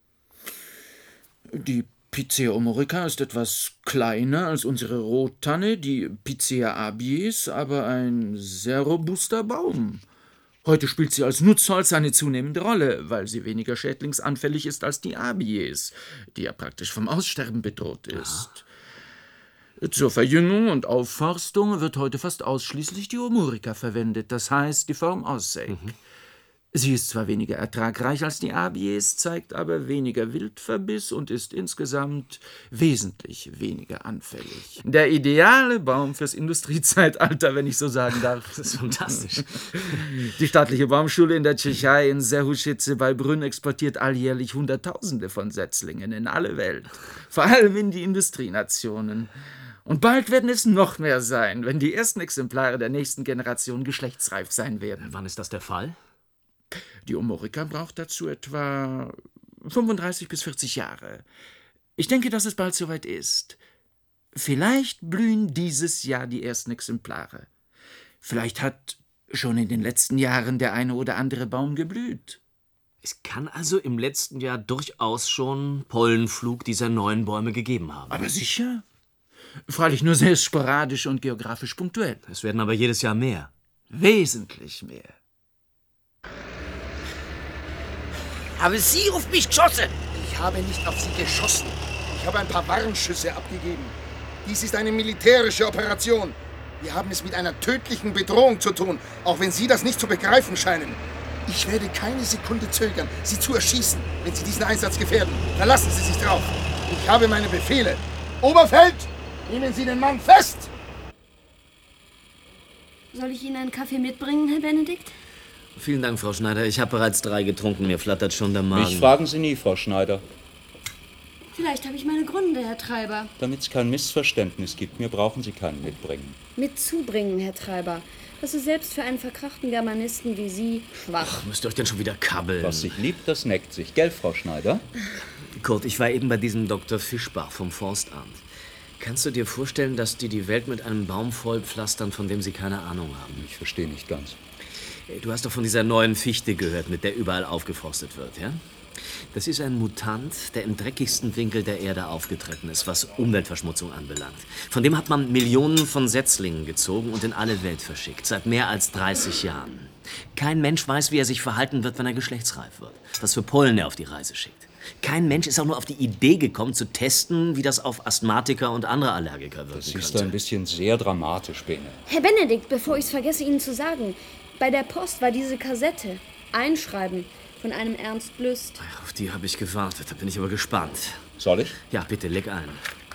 Die Picea omorica ist etwas kleiner als unsere Rottanne, die Picea abies, aber ein sehr robuster Baum. Heute spielt sie als Nutzholz eine zunehmende Rolle, weil sie weniger schädlingsanfällig ist als die Abies, die ja praktisch vom Aussterben bedroht ist. Aha. Zur Verjüngung und Aufforstung wird heute fast ausschließlich die Omorica verwendet, das heißt die Form Ossek. Mhm. Sie ist zwar weniger ertragreich als die Abies, zeigt aber weniger Wildverbiss und ist insgesamt wesentlich weniger anfällig. Der ideale Baum fürs Industriezeitalter, wenn ich so sagen darf. Das ist fantastisch. Die staatliche Baumschule in der Tschechei in Serhušice bei Brünn exportiert alljährlich Hunderttausende von Setzlingen in alle Welt, vor allem in die Industrienationen. Und bald werden es noch mehr sein, wenn die ersten Exemplare der nächsten Generation geschlechtsreif sein werden. Wann ist das der Fall? Die Omorica braucht dazu etwa fünfunddreißig bis vierzig Jahre. Ich denke, dass es bald soweit ist. Vielleicht blühen dieses Jahr die ersten Exemplare. Vielleicht hat schon in den letzten Jahren der eine oder andere Baum geblüht. Es kann also im letzten Jahr durchaus schon Pollenflug dieser neuen Bäume gegeben haben. Aber sicher. Freilich nur sehr sporadisch und geografisch punktuell. Es werden aber jedes Jahr mehr. Wesentlich mehr. Haben Sie auf mich geschossen? Ich habe nicht auf Sie geschossen. Ich habe ein paar Warnschüsse abgegeben. Dies ist eine militärische Operation. Wir haben es mit einer tödlichen Bedrohung zu tun, auch wenn Sie das nicht zu begreifen scheinen. Ich werde keine Sekunde zögern, Sie zu erschießen, wenn Sie diesen Einsatz gefährden. Verlassen Sie sich drauf. Ich habe meine Befehle. Oberfeld, nehmen Sie den Mann fest! Soll ich Ihnen einen Kaffee mitbringen, Herr Benedikt? Vielen Dank, Frau Schneider. Ich habe bereits drei getrunken. Mir flattert schon der Magen. Mich fragen Sie nie, Frau Schneider. Vielleicht habe ich meine Gründe, Herr Treiber. Damit es kein Missverständnis gibt, mir brauchen Sie keinen mitbringen. Mitzubringen, Herr Treiber. Das ist selbst für einen verkrachten Germanisten wie Sie schwach. Ach, müsst ihr euch denn schon wieder kabbeln? Was sich liebt, das neckt sich. Gell, Frau Schneider? Kurt, ich war eben bei diesem Doktor Fischbach vom Forstamt. Kannst du dir vorstellen, dass die die Welt mit einem Baum vollpflastern, von dem sie keine Ahnung haben? Ich verstehe nicht ganz. Du hast doch von dieser neuen Fichte gehört, mit der überall aufgeforstet wird, ja? Das ist ein Mutant, der im dreckigsten Winkel der Erde aufgetreten ist, was Umweltverschmutzung anbelangt. Von dem hat man Millionen von Setzlingen gezogen und in alle Welt verschickt, seit mehr als dreißig Jahren. Kein Mensch weiß, wie er sich verhalten wird, wenn er geschlechtsreif wird, was für Pollen er auf die Reise schickt. Kein Mensch ist auch nur auf die Idee gekommen, zu testen, wie das auf Asthmatiker und andere Allergiker wirken könnte. Das ist ein bisschen sehr dramatisch, Bene. Herr Benedikt, bevor ich es vergesse, Ihnen zu sagen, Bei der Post war diese Kassette. Einschreiben von einem Ernst Lüst. Auf die habe ich gewartet. Da bin ich aber gespannt. Soll ich? Ja, bitte, leg ein.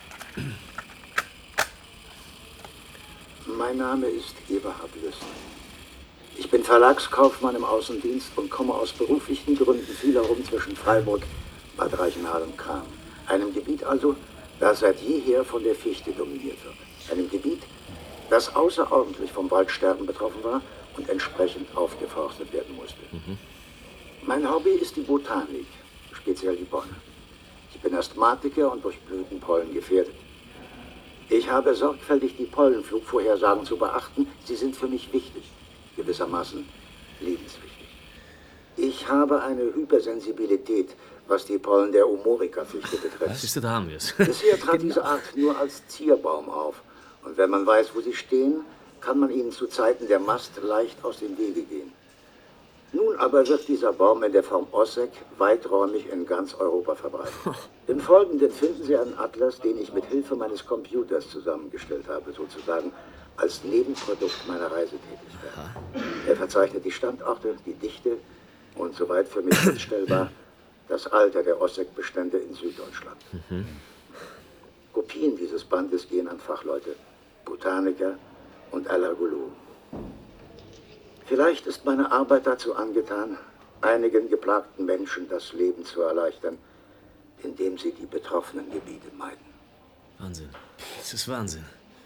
Mein Name ist Eberhard Lüst. Ich bin Verlagskaufmann im Außendienst und komme aus beruflichen Gründen viel herum zwischen Freiburg, Bad Reichenhall und Cham. Einem Gebiet also, das seit jeher von der Fichte dominiert wird. Einem Gebiet, das außerordentlich vom Waldsterben betroffen war und entsprechend aufgeforstet werden musste. Mhm. Mein Hobby ist die Botanik, speziell die Bäume. Ich bin Asthmatiker und durch Blütenpollen gefährdet. Ich habe sorgfältig die Pollenflugvorhersagen zu beachten. Sie sind für mich wichtig, gewissermaßen lebenswichtig. Ich habe eine Hypersensibilität, was die Pollen der Umorica-Fichte betrifft. Siehst du, da haben wir es. Bisher trat diese Art nur als Zierbaum auf. Und wenn man weiß, wo sie stehen, kann man ihnen zu Zeiten der Mast leicht aus dem Wege gehen. Nun aber wird dieser Baum in der Form Ossek weiträumig in ganz Europa verbreitet. Im Folgenden finden Sie einen Atlas, den ich mit Hilfe meines Computers zusammengestellt habe, sozusagen als Nebenprodukt meiner Reisetätigkeit. Er verzeichnet die Standorte, die Dichte und, soweit für mich feststellbar, das Alter der Ossek-Bestände in Süddeutschland. Mhm. Kopien dieses Bandes gehen an Fachleute, Botaniker und Allergologen. Vielleicht ist meine Arbeit dazu angetan, einigen geplagten Menschen das Leben zu erleichtern, indem sie die betroffenen Gebiete meiden. Wahnsinn. Das ist Wahnsinn.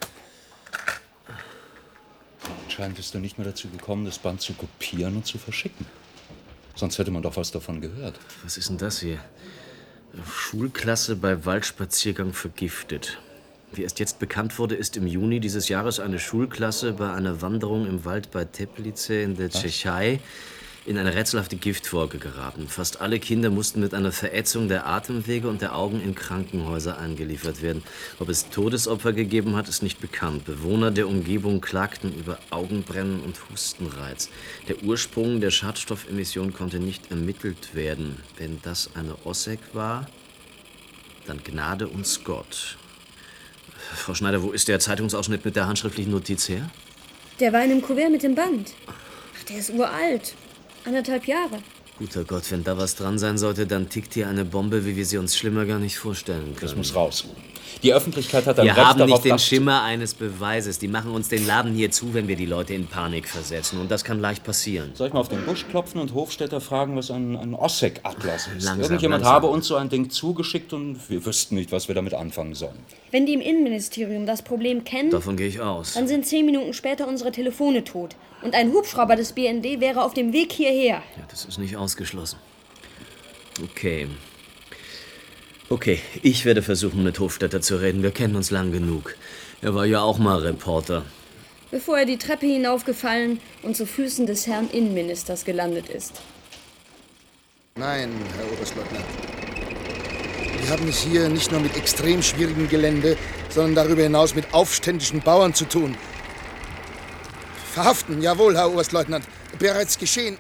Anscheinend bist du nicht mehr dazu gekommen, das Band zu kopieren und zu verschicken. Sonst hätte man doch was davon gehört. Was ist denn das hier? Schulklasse bei Waldspaziergang vergiftet. Wie erst jetzt bekannt wurde, ist im Juni dieses Jahres eine Schulklasse bei einer Wanderung im Wald bei Teplice in der Tschechei in eine rätselhafte Giftwolke geraten. Fast alle Kinder mussten mit einer Verätzung der Atemwege und der Augen in Krankenhäuser eingeliefert werden. Ob es Todesopfer gegeben hat, ist nicht bekannt. Bewohner der Umgebung klagten über Augenbrennen und Hustenreiz. Der Ursprung der Schadstoffemission konnte nicht ermittelt werden. Wenn das eine Ossek war, dann Gnade uns Gott. Frau Schneider, wo ist der Zeitungsausschnitt mit der handschriftlichen Notiz her? Der war in einem Kuvert mit dem Band. Ach, der ist uralt. Anderthalb Jahre. Guter Gott, wenn da was dran sein sollte, dann tickt hier eine Bombe, wie wir sie uns schlimmer gar nicht vorstellen können. Das muss raus. Die Öffentlichkeit hat ein Wir Recht haben darauf, nicht den das Schimmer eines Beweises. Die machen uns den Laden hier zu, wenn wir die Leute in Panik versetzen. Und das kann leicht passieren. Soll ich mal auf den Busch klopfen und Hofstädter fragen, was ein, ein Ossek-Atlas ist? Langsam, Irgendjemand langsam. habe uns so ein Ding zugeschickt und wir wüssten nicht, was wir damit anfangen sollen. Wenn die im Innenministerium das Problem kennen, Davon gehe ich aus. dann sind zehn Minuten später unsere Telefone tot. Und ein Hubschrauber des B N D wäre auf dem Weg hierher. Ja, das ist nicht ausgeschlossen. Okay. Okay, ich werde versuchen, mit Hofstädter zu reden. Wir kennen uns lang genug. Er war ja auch mal Reporter. Bevor er die Treppe hinaufgefallen und zu Füßen des Herrn Innenministers gelandet ist. Nein, Herr Oberstleutnant. Wir haben es hier nicht nur mit extrem schwierigem Gelände, sondern darüber hinaus mit aufständischen Bauern zu tun. Verhaften, jawohl, Herr Oberstleutnant. Bereits geschehen.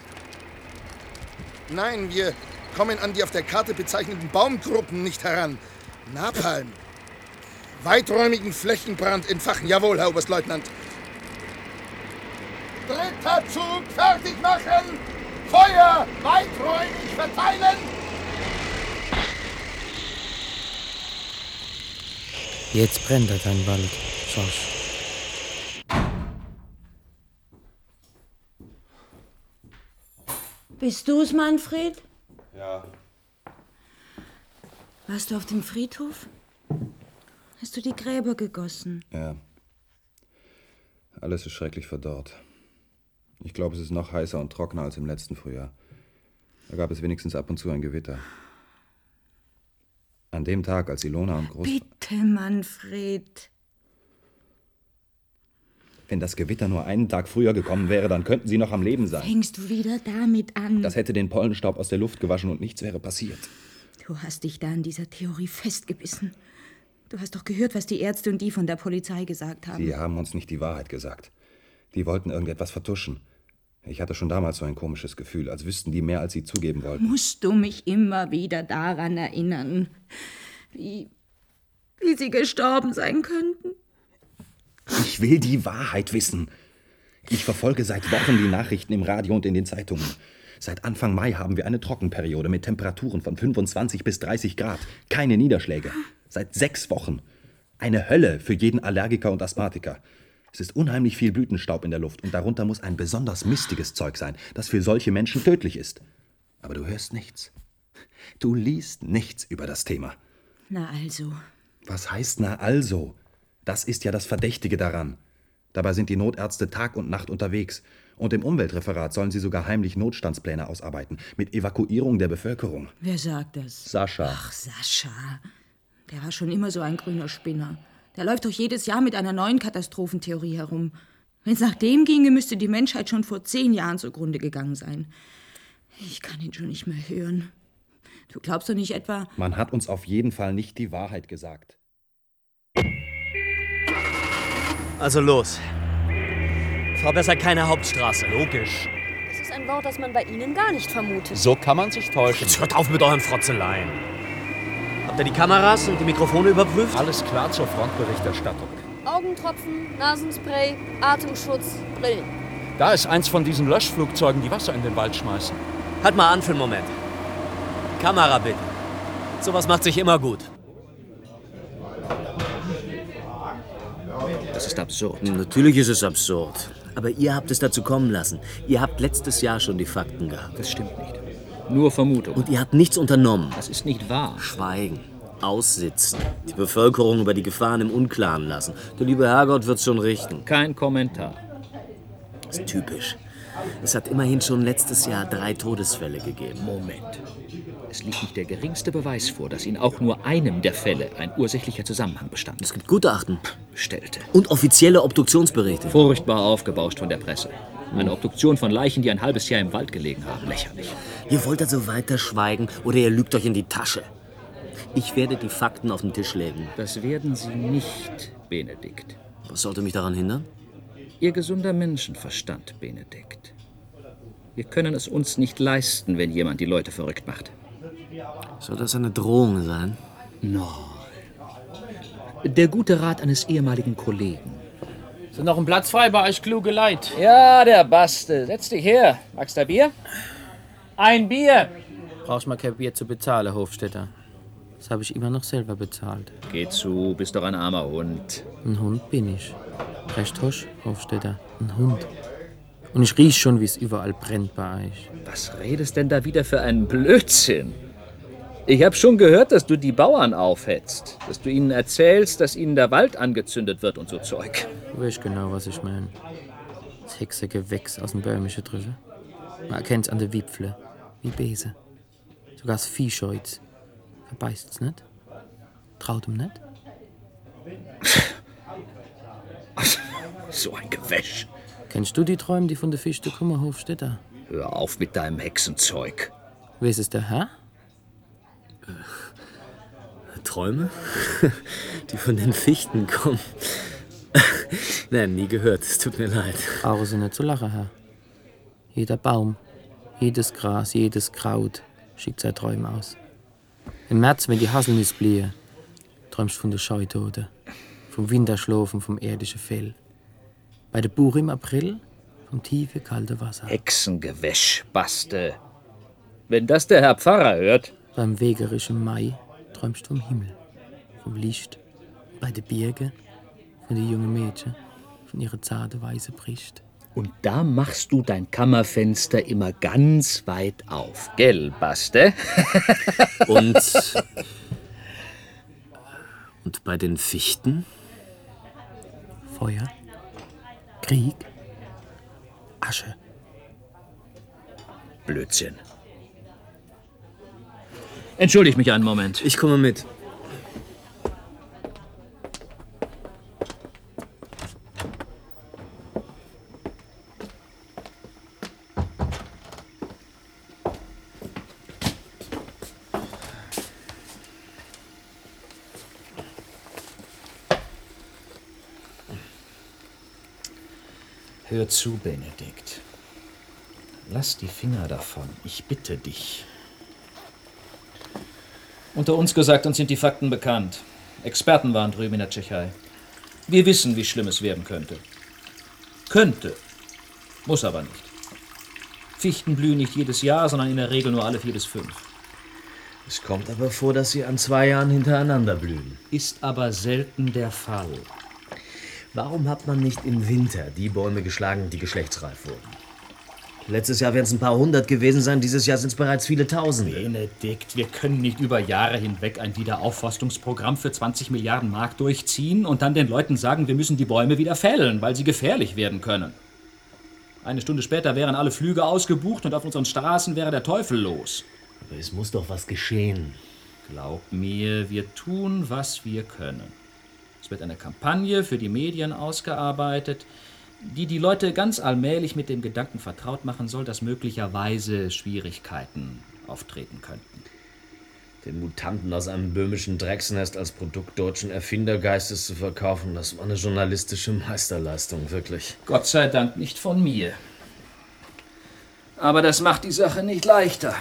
Nein, wir kommen an die auf der Karte bezeichneten Baumgruppen nicht heran. Napalm. Weiträumigen Flächenbrand entfachen. Jawohl, Herr Oberstleutnant. Dritter Zug, fertig machen! Feuer! Weiträumig verteilen! Jetzt brennt er dein Wald, Schorsch. Bist du's, Manfred? Ja. Warst du auf dem Friedhof? Hast du die Gräber gegossen? Ja. Alles ist schrecklich verdorrt. Ich glaube, es ist noch heißer und trockener als im letzten Frühjahr. Da gab es wenigstens ab und zu ein Gewitter. An dem Tag, als Ilona und Groß... Bitte, Manfred. Wenn das Gewitter nur einen Tag früher gekommen wäre, dann könnten sie noch am Leben sein. Fängst du wieder damit an? Das hätte den Pollenstaub aus der Luft gewaschen und nichts wäre passiert. Du hast dich da an dieser Theorie festgebissen. Du hast doch gehört, was die Ärzte und die von der Polizei gesagt haben. Sie haben uns nicht die Wahrheit gesagt. Die wollten irgendetwas vertuschen. Ich hatte schon damals so ein komisches Gefühl, als wüssten die mehr, als sie zugeben wollten. Musst du mich immer wieder daran erinnern, wie, wie sie gestorben sein könnten? Ich will die Wahrheit wissen. Ich verfolge seit Wochen die Nachrichten im Radio und in den Zeitungen. Seit Anfang Mai haben wir eine Trockenperiode mit Temperaturen von fünfundzwanzig bis dreißig Grad. Keine Niederschläge. Seit sechs Wochen. Eine Hölle für jeden Allergiker und Asthmatiker. Es ist unheimlich viel Blütenstaub in der Luft und darunter muss ein besonders mistiges Zeug sein, das für solche Menschen tödlich ist. Aber du hörst nichts. Du liest nichts über das Thema. Na also. Was heißt na also? Das ist ja das Verdächtige daran. Dabei sind die Notärzte Tag und Nacht unterwegs. Und im Umweltreferat sollen sie sogar heimlich Notstandspläne ausarbeiten. Mit Evakuierung der Bevölkerung. Wer sagt das? Sascha. Ach, Sascha. Der war schon immer so ein grüner Spinner. Der läuft doch jedes Jahr mit einer neuen Katastrophentheorie herum. Wenn es nach dem ginge, müsste die Menschheit schon vor zehn Jahren zugrunde gegangen sein. Ich kann ihn schon nicht mehr hören. Du glaubst doch nicht etwa... Man hat uns auf jeden Fall nicht die Wahrheit gesagt. Also los. Frau Besser, keine Hauptstraße. Logisch. Das ist ein Wort, das man bei Ihnen gar nicht vermutet. So kann man sich täuschen. Jetzt hört auf mit euren Frotzeleien. Habt ihr die Kameras und die Mikrofone überprüft? Alles klar zur Frontberichterstattung. Augentropfen, Nasenspray, Atemschutz, Brillen. Da ist eins von diesen Löschflugzeugen, die Wasser in den Wald schmeißen. Halt mal an für einen Moment. Kamera bitte. Sowas macht sich immer gut. Das ist absurd. Natürlich ist es absurd. Aber ihr habt es dazu kommen lassen. Ihr habt letztes Jahr schon die Fakten gehabt. Das stimmt nicht. Nur Vermutung. Und ihr habt nichts unternommen. Das ist nicht wahr. Schweigen. Aussitzen. Die Bevölkerung über die Gefahren im Unklaren lassen. Der liebe Herrgott wird's schon richten. Kein Kommentar. Das ist typisch. Es hat immerhin schon letztes Jahr drei Todesfälle gegeben. Moment. Es liegt nicht der geringste Beweis vor, dass in auch nur einem der Fälle ein ursächlicher Zusammenhang bestand. Es gibt Gutachten. Bestellte. Und offizielle Obduktionsberichte. Furchtbar aufgebauscht von der Presse. Eine Obduktion von Leichen, die ein halbes Jahr im Wald gelegen haben. Lächerlich. Ihr wollt also weiter schweigen oder ihr lügt euch in die Tasche. Ich werde die Fakten auf den Tisch legen. Das werden Sie nicht, Benedikt. Was sollte mich daran hindern? Ihr gesunder Menschenverstand, Benedikt. Wir können es uns nicht leisten, wenn jemand die Leute verrückt macht. Soll das eine Drohung sein? Nein. Der gute Rat eines ehemaligen Kollegen. Ist noch ein Platz frei bei euch, kluge Leid? Ja, der Baste. Setz dich her. Magst du Bier? Ein Bier! Brauchst mal kein Bier zu bezahlen, Hofstädter. Das habe ich immer noch selber bezahlt. Geh zu, bist doch ein armer Hund. Ein Hund bin ich. Recht hosch, Hofstädter. Ein Hund. Und ich riech schon, wie es überall brennt bei euch. Was redest denn da wieder für einen Blödsinn? Ich hab schon gehört, dass du die Bauern aufhetzt. Dass du ihnen erzählst, dass ihnen der Wald angezündet wird und so Zeug. Du weißt genau, was ich meine. Das Hexegewächs aus dem Böhmischen drüber. Man erkennt's an der Wipfle. Wie Bese. Sogar das Vieh scheut's. Verbeißt's nicht? Traut ihm nicht? So ein Gewäsch. Kennst du die Träume, die von der Fichte kommen, Hofstädter? Hör auf mit deinem Hexenzeug. Weiß es der Herr? Träume? Die von den Fichten kommen. Nein, nie gehört. Es tut mir leid. Brauchen Sie nicht zu lachen, Herr. Jeder Baum, jedes Gras, jedes Kraut schickt seine Träume aus. Im März, wenn die Haselnüsse blühen, träumst du von der Scheutode, vom Winterschlafen, vom irdischen Fell. Bei der Buche im April vom tiefen, kalten Wasser. Hexengewäsch, Baste. Wenn das der Herr Pfarrer hört. Beim wegerischen Mai träumst du vom Himmel, vom Licht. Bei den Birgen von den jungen Mädchen, von ihrer zarten weiße Bricht. Und da machst du dein Kammerfenster immer ganz weit auf, gell, Baste? Und, und bei den Fichten? Feuer, Krieg, Asche. Blödsinn. Entschuldigt mich einen Moment. Ich komme mit. Hör zu, Benedikt. Lass die Finger davon, ich bitte dich. Unter uns gesagt, uns sind die Fakten bekannt. Experten waren drüben in der Tschechei. Wir wissen, wie schlimm es werden könnte. Könnte. Muss aber nicht. Fichten blühen nicht jedes Jahr, sondern in der Regel nur alle vier bis fünf. Es kommt aber vor, dass sie an zwei Jahren hintereinander blühen. Ist aber selten der Fall. Warum hat man nicht im Winter die Bäume geschlagen, die geschlechtsreif wurden? Letztes Jahr werden es ein paar hundert gewesen sein, dieses Jahr sind es bereits viele Tausende. Benedikt, wir können nicht über Jahre hinweg ein Wiederaufforstungsprogramm für zwanzig Milliarden Mark durchziehen und dann den Leuten sagen, wir müssen die Bäume wieder fällen, weil sie gefährlich werden können. Eine Stunde später wären alle Flüge ausgebucht und auf unseren Straßen wäre der Teufel los. Aber es muss doch was geschehen. Glaub mir, wir tun, was wir können. Es wird eine Kampagne für die Medien ausgearbeitet, die die Leute ganz allmählich mit dem Gedanken vertraut machen soll, dass möglicherweise Schwierigkeiten auftreten könnten. Den Mutanten aus einem böhmischen Drecksnest als Produkt deutschen Erfindergeistes zu verkaufen, das war eine journalistische Meisterleistung, wirklich. Gott sei Dank nicht von mir. Aber das macht die Sache nicht leichter.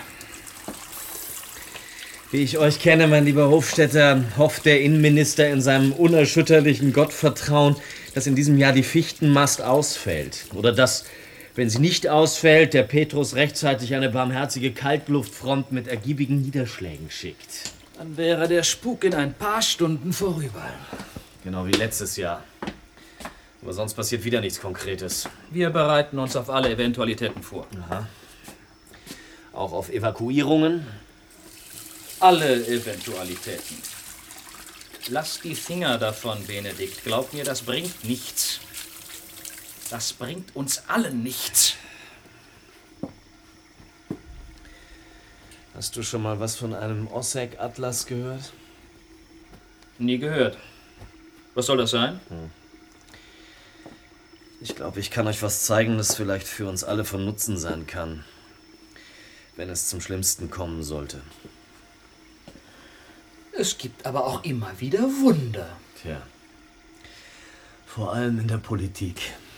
Wie ich euch kenne, mein lieber Hofstädter, hofft der Innenminister in seinem unerschütterlichen Gottvertrauen, dass in diesem Jahr die Fichtenmast ausfällt. Oder dass, wenn sie nicht ausfällt, der Petrus rechtzeitig eine barmherzige Kaltluftfront mit ergiebigen Niederschlägen schickt. Dann wäre der Spuk in ein paar Stunden vorüber. Genau wie letztes Jahr. Aber sonst passiert wieder nichts Konkretes. Wir bereiten uns auf alle Eventualitäten vor. Aha. Auch auf Evakuierungen? Alle Eventualitäten. Lass die Finger davon, Benedikt. Glaub mir, das bringt nichts. Das bringt uns allen nichts. Hast du schon mal was von einem Ossek-Atlas gehört? Nie gehört. Was soll das sein? Hm. Ich glaube, ich kann euch was zeigen, das vielleicht für uns alle von Nutzen sein kann. Wenn es zum Schlimmsten kommen sollte. Es gibt aber auch immer wieder Wunder. Tja. Vor allem in der Politik.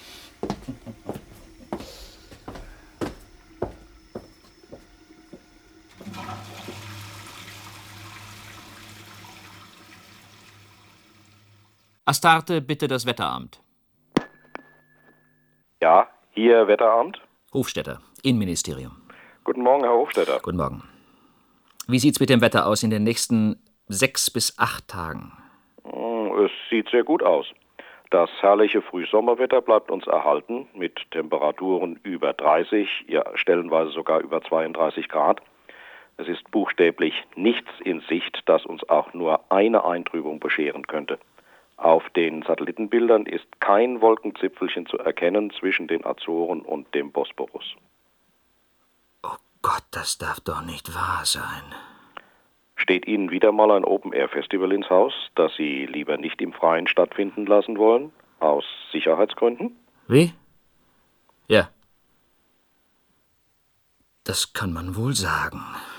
Astarte, bitte das Wetteramt. Ja, hier Wetteramt. Hofstädter, Innenministerium. Guten Morgen, Herr Hofstädter. Guten Morgen. Wie sieht's mit dem Wetter aus in den nächsten sechs bis acht Tagen? Es sieht sehr gut aus. Das herrliche Frühsommerwetter bleibt uns erhalten, mit Temperaturen über dreißig, ja stellenweise sogar über zweiunddreißig Grad. Es ist buchstäblich nichts in Sicht, das uns auch nur eine Eintrübung bescheren könnte. Auf den Satellitenbildern ist kein Wolkenzipfelchen zu erkennen zwischen den Azoren und dem Bosporus. Oh Gott, das darf doch nicht wahr sein. Steht Ihnen wieder mal ein Open-Air-Festival ins Haus, das Sie lieber nicht im Freien stattfinden lassen wollen, aus Sicherheitsgründen? Wie? Ja. Das kann man wohl sagen.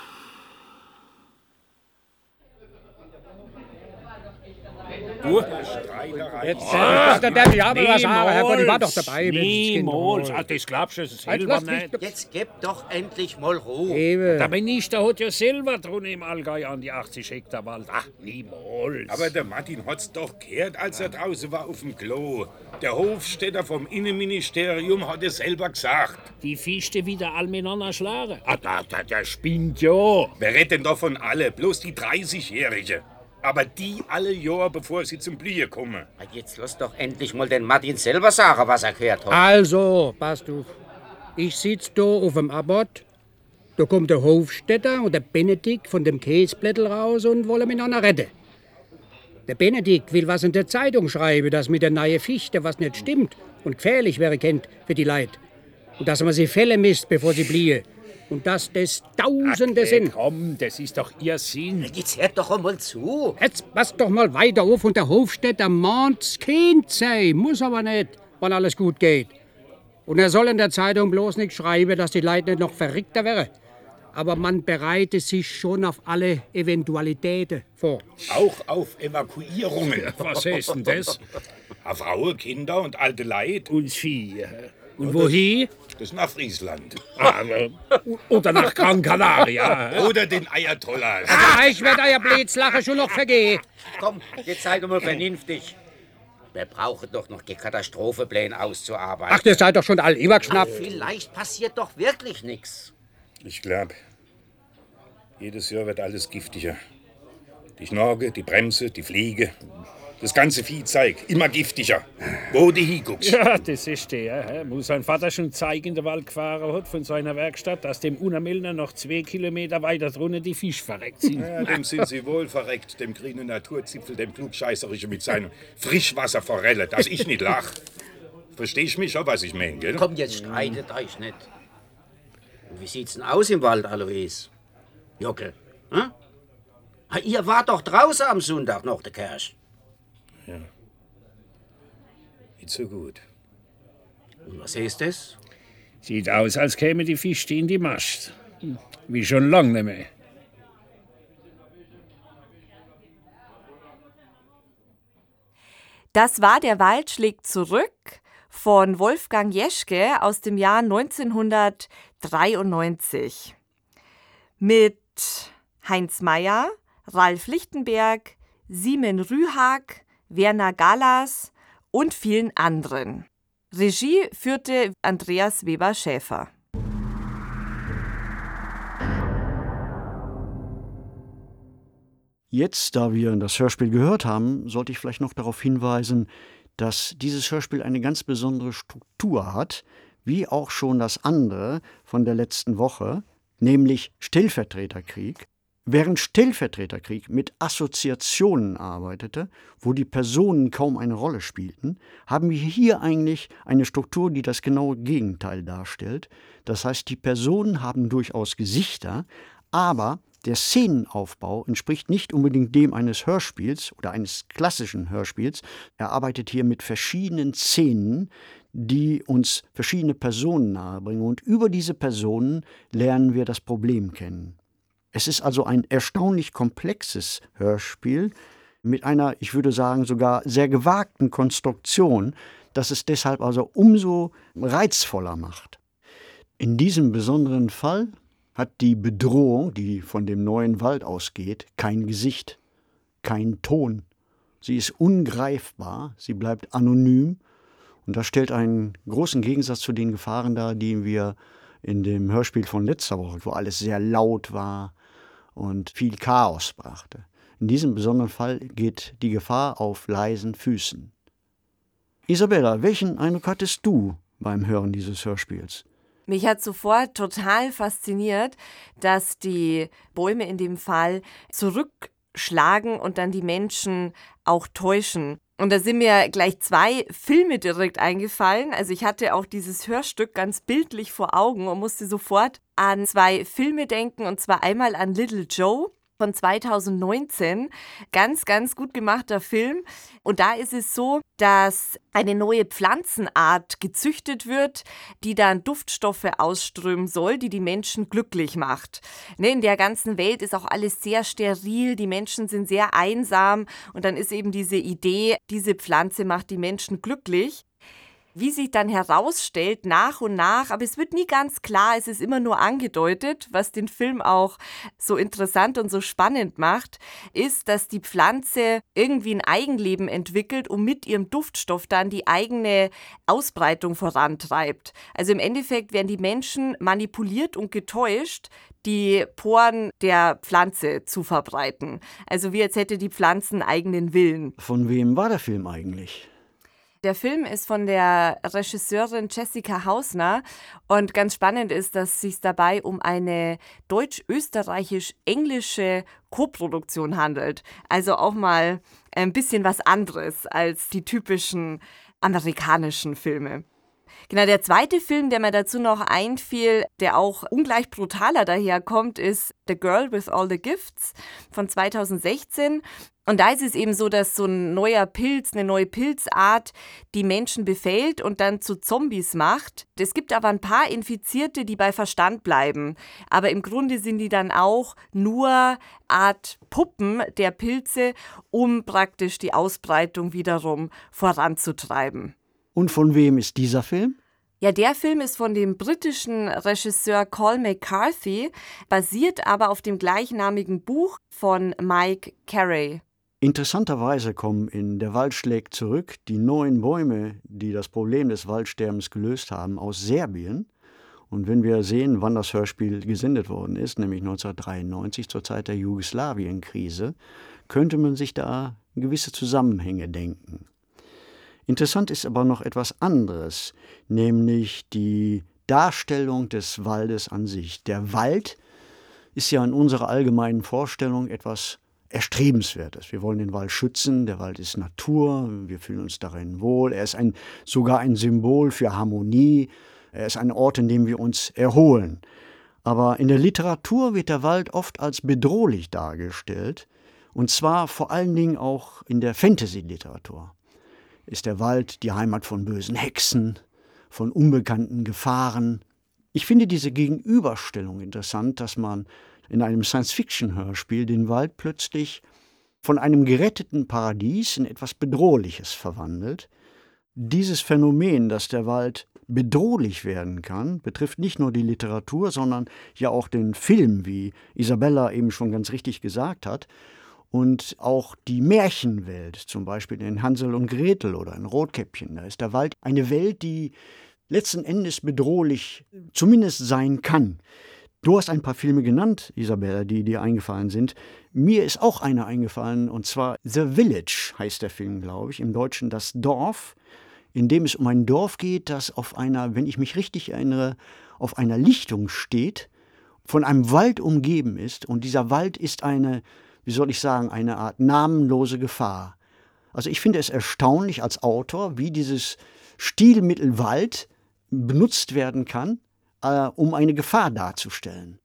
Du? Jetzt äh, ist der Deppel aber was sagen, Herrgott, ich war doch dabei. Niemals, ach, das glaubst du selber nicht. Jetzt gib doch endlich mal Ruhe. Eben. Der Minister hat ja selber drunten im Allgäu an die achtzig Hektar Wald. Ach, niemals. Aber der Martin hat's doch gehört, als er draußen war auf dem Klo. Der Hofstädter vom Innenministerium hat es selber gesagt. Die Fichte wieder all miteinander schlagen. Ah, da, da, der spinnt ja. Wer redet denn davon alle? Bloß die dreißigjährige. Aber die alle Jahre, bevor sie zum Blühen kommen. Jetzt lass doch endlich mal den Martin selber sagen, was er gehört hat. Also, passt auf. Ich sitz da auf dem Abbott. Da kommt der Hofstädter und der Benedikt von dem Käseblättel raus und wollen miteinander reden. Der Benedikt will was in der Zeitung schreiben, dass mit der neuen Fichte was nicht stimmt und gefährlich wäre kennt für die Leute. Und dass man sie fällen misst, bevor sie blühen. Und dass das Tausende Ach, sind. Komm, das ist doch Ihr Sinn. Jetzt hört doch einmal zu. Jetzt passt doch mal weiter auf und der Hofstädter mahnt's Kind sei. Muss aber nicht, wenn alles gut geht. Und er soll in der Zeitung bloß nicht schreiben, dass die Leute nicht noch verrückter wären. Aber man bereitet sich schon auf alle Eventualitäten vor. Auch auf Evakuierungen. Was heißt denn das? Auf Frauen, Kinder und alte Leid. Und Vieh. Und wohin? Das nach Friesland. Ah, oder nach Gran Canaria. Oder den Ayatollahs. Ah, ich werde euer Blitzlache schon noch vergehen. Komm, jetzt seid mal vernünftig. Wir brauchen doch noch die Katastrophenpläne auszuarbeiten. Ach, ihr seid doch schon all übergeschnappt. Ach, vielleicht passiert doch wirklich nichts. Ich glaube, jedes Jahr wird alles giftiger. Die Schnorke, die Bremse, die Fliege, das ganze Viehzeug, immer giftiger. Wo du hinguckst. Ja, das ist der. Wo sein Vater schon Zeug in den Wald gefahren hat von seiner Werkstatt, dass dem Unermillner noch zwei Kilometer weiter drunten die Fische verreckt sind. Ja, dem sind sie wohl verreckt, dem grünen Naturzipfel, dem Klugscheißerischen mit seinem Frischwasserforelle, dass ich nicht lach. Verstehst mich schon, was ich meine, gell? Komm, jetzt streitet euch nicht. Und wie sieht's denn aus im Wald, Alois? Jockel, hm? Ihr wart doch draußen am Sonntag noch, der Kersch. Ja. Nicht so gut. Und was heißt das? Sieht aus, als käme die Fische in die Mast. Wie schon lange nicht mehr. Das war Der Wald schlägt zurück von Wolfgang Jeschke aus dem Jahr neunzehnhundertdreiundneunzig. Mit Heinz Meyer, Ralf Lichtenberg, Simon Rühag, Werner Gallas und vielen anderen. Regie führte Andreas Weber-Schäfer. Jetzt, da wir das Hörspiel gehört haben, sollte ich vielleicht noch darauf hinweisen, dass dieses Hörspiel eine ganz besondere Struktur hat, wie auch schon das andere von der letzten Woche, nämlich Stellvertreterkrieg. Während Stellvertreterkrieg mit Assoziationen arbeitete, wo die Personen kaum eine Rolle spielten, haben wir hier eigentlich eine Struktur, die das genaue Gegenteil darstellt. Das heißt, die Personen haben durchaus Gesichter, aber der Szenenaufbau entspricht nicht unbedingt dem eines Hörspiels oder eines klassischen Hörspiels. Er arbeitet hier mit verschiedenen Szenen, die uns verschiedene Personen nahebringen, und über diese Personen lernen wir das Problem kennen. Es ist also ein erstaunlich komplexes Hörspiel mit einer, ich würde sagen, sogar sehr gewagten Konstruktion, das es deshalb also umso reizvoller macht. In diesem besonderen Fall hat die Bedrohung, die von dem neuen Wald ausgeht, kein Gesicht, keinen Ton. Sie ist ungreifbar, sie bleibt anonym, und das stellt einen großen Gegensatz zu den Gefahren dar, die wir in dem Hörspiel von letzter Woche, wo alles sehr laut war und viel Chaos brachte. In diesem besonderen Fall geht die Gefahr auf leisen Füßen. Isabella, welchen Eindruck hattest du beim Hören dieses Hörspiels? Mich hat sofort total fasziniert, dass die Bäume in dem Fall zurückschlagen und dann die Menschen auch täuschen. Und da sind mir gleich zwei Filme direkt eingefallen. Also ich hatte auch dieses Hörstück ganz bildlich vor Augen und musste sofort an zwei Filme denken, und zwar einmal an Little Joe von zweitausendneunzehn. Ganz, ganz gut gemachter Film. Und da ist es so, dass eine neue Pflanzenart gezüchtet wird, die dann Duftstoffe ausströmen soll, die die Menschen glücklich macht. Ne, in der ganzen Welt ist auch alles sehr steril, die Menschen sind sehr einsam, und dann ist eben diese Idee, diese Pflanze macht die Menschen glücklich. Wie sich dann herausstellt, nach und nach, aber es wird nie ganz klar, es ist immer nur angedeutet, was den Film auch so interessant und so spannend macht, ist, dass die Pflanze irgendwie ein Eigenleben entwickelt und mit ihrem Duftstoff dann die eigene Ausbreitung vorantreibt. Also im Endeffekt werden die Menschen manipuliert und getäuscht, die Poren der Pflanze zu verbreiten. Also wie als hätte die Pflanze einen eigenen Willen. Von wem war der Film eigentlich? Der Film ist von der Regisseurin Jessica Hausner, und ganz spannend ist, dass es sich dabei um eine deutsch-österreichisch-englische Koproduktion handelt. Also auch mal ein bisschen was anderes als die typischen amerikanischen Filme. Genau, der zweite Film, der mir dazu noch einfiel, der auch ungleich brutaler daherkommt, ist The Girl with All the Gifts von zweitausendsechzehn. Und da ist es eben so, dass so ein neuer Pilz, eine neue Pilzart die Menschen befällt und dann zu Zombies macht. Es gibt aber ein paar Infizierte, die bei Verstand bleiben. Aber im Grunde sind die dann auch nur Art Puppen der Pilze, um praktisch die Ausbreitung wiederum voranzutreiben. Und von wem ist dieser Film? Ja, der Film ist von dem britischen Regisseur Colm McCarthy, basiert aber auf dem gleichnamigen Buch von Mike Carey. Interessanterweise kommen in Der Wald schlägt zurück die neuen Bäume, die das Problem des Waldsterbens gelöst haben, aus Serbien. Und wenn wir sehen, wann das Hörspiel gesendet worden ist, nämlich neunzehnhundertdreiundneunzig zur Zeit der Jugoslawienkrise, könnte man sich da gewisse Zusammenhänge denken. Interessant ist aber noch etwas anderes, nämlich die Darstellung des Waldes an sich. Der Wald ist ja in unserer allgemeinen Vorstellung etwas Erstrebenswertes. Wir wollen den Wald schützen, der Wald ist Natur, wir fühlen uns darin wohl, er ist ein, sogar ein Symbol für Harmonie, er ist ein Ort, in dem wir uns erholen. Aber in der Literatur wird der Wald oft als bedrohlich dargestellt, und zwar vor allen Dingen auch in der Fantasy-Literatur. Ist der Wald die Heimat von bösen Hexen, von unbekannten Gefahren? Ich finde diese Gegenüberstellung interessant, dass man in einem Science-Fiction-Hörspiel den Wald plötzlich von einem geretteten Paradies in etwas Bedrohliches verwandelt. Dieses Phänomen, dass der Wald bedrohlich werden kann, betrifft nicht nur die Literatur, sondern ja auch den Film, wie Isabella eben schon ganz richtig gesagt hat, und auch die Märchenwelt, zum Beispiel in Hansel und Gretel oder in Rotkäppchen. Da ist der Wald eine Welt, die letzten Endes bedrohlich zumindest sein kann. Du hast ein paar Filme genannt, Isabella, die dir eingefallen sind. Mir ist auch einer eingefallen, und zwar The Village heißt der Film, glaube ich, im Deutschen Das Dorf, in dem es um ein Dorf geht, das auf einer, wenn ich mich richtig erinnere, auf einer Lichtung steht, von einem Wald umgeben ist, und dieser Wald ist eine, wie soll ich sagen, eine Art namenlose Gefahr. Also ich finde es erstaunlich als Autor, wie dieses Stilmittel Wald benutzt werden kann, äh, um eine Gefahr darzustellen.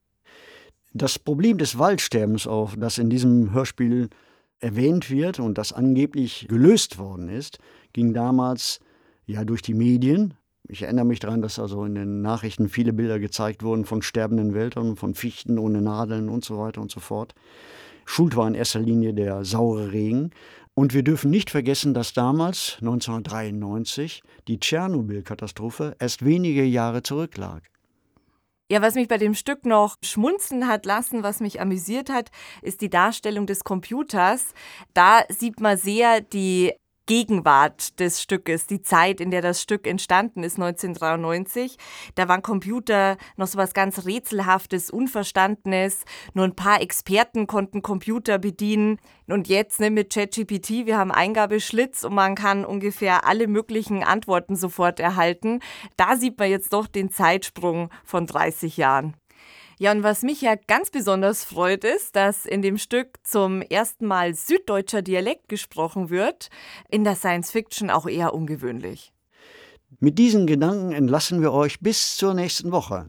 Das Problem des Waldsterbens, auch das in diesem Hörspiel erwähnt wird und das angeblich gelöst worden ist, ging damals ja durch die Medien. Ich erinnere mich daran, dass also in den Nachrichten viele Bilder gezeigt wurden von sterbenden Wäldern, von Fichten ohne Nadeln und so weiter und so fort. Schuld war in erster Linie der saure Regen. Und wir dürfen nicht vergessen, dass damals, neunzehnhundertdreiundneunzig, die Tschernobyl-Katastrophe erst wenige Jahre zurücklag. Ja, was mich bei dem Stück noch schmunzeln hat lassen, was mich amüsiert hat, ist die Darstellung des Computers. Da sieht man sehr die Gegenwart des Stückes, die Zeit, in der das Stück entstanden ist, neunzehnhundertdreiundneunzig. Da waren Computer noch so was ganz Rätselhaftes, Unverstandenes. Nur ein paar Experten konnten Computer bedienen. Und jetzt ne, mit ChatGPT, wir haben Eingabeschlitz und man kann ungefähr alle möglichen Antworten sofort erhalten. Da sieht man jetzt doch den Zeitsprung von dreißig Jahren. Ja, und was mich ja ganz besonders freut, ist, dass in dem Stück zum ersten Mal süddeutscher Dialekt gesprochen wird. In der Science-Fiction auch eher ungewöhnlich. Mit diesen Gedanken entlassen wir euch bis zur nächsten Woche.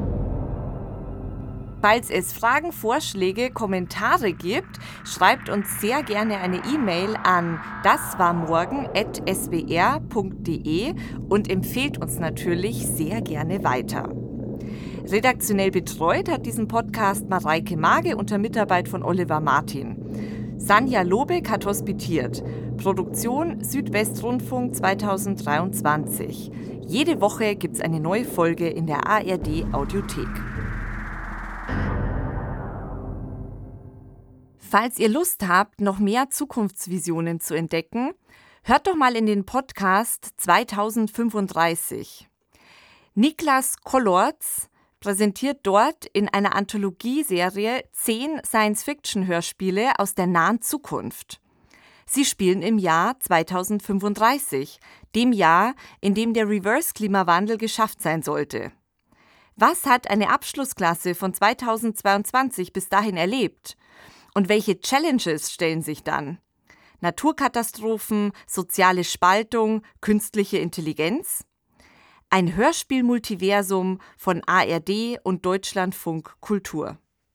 Falls es Fragen, Vorschläge, Kommentare gibt, schreibt uns sehr gerne eine E-Mail an daswarmorgen at s w r punkt d e und empfehlt uns natürlich sehr gerne weiter. Redaktionell betreut hat diesen Podcast Mareike Mage unter Mitarbeit von Oliver Martin. Sanja Lobeck hat hospitiert. Produktion Südwestrundfunk zweitausenddreiundzwanzig. Jede Woche gibt es eine neue Folge in der A R D Audiothek. Falls ihr Lust habt, noch mehr Zukunftsvisionen zu entdecken, hört doch mal in den Podcast zweitausendfünfunddreißig. Niklas Kollorz präsentiert dort in einer Anthologieserie zehn Science-Fiction-Hörspiele aus der nahen Zukunft. Sie spielen im Jahr zweitausendfünfunddreißig, dem Jahr, in dem der Reverse-Klimawandel geschafft sein sollte. Was hat eine Abschlussklasse von zweitausendzweiundzwanzig bis dahin erlebt? Und welche Challenges stellen sich dann? Naturkatastrophen, soziale Spaltung, künstliche Intelligenz? Ein Hörspiel-Multiversum von A R D und Deutschlandfunk Kultur.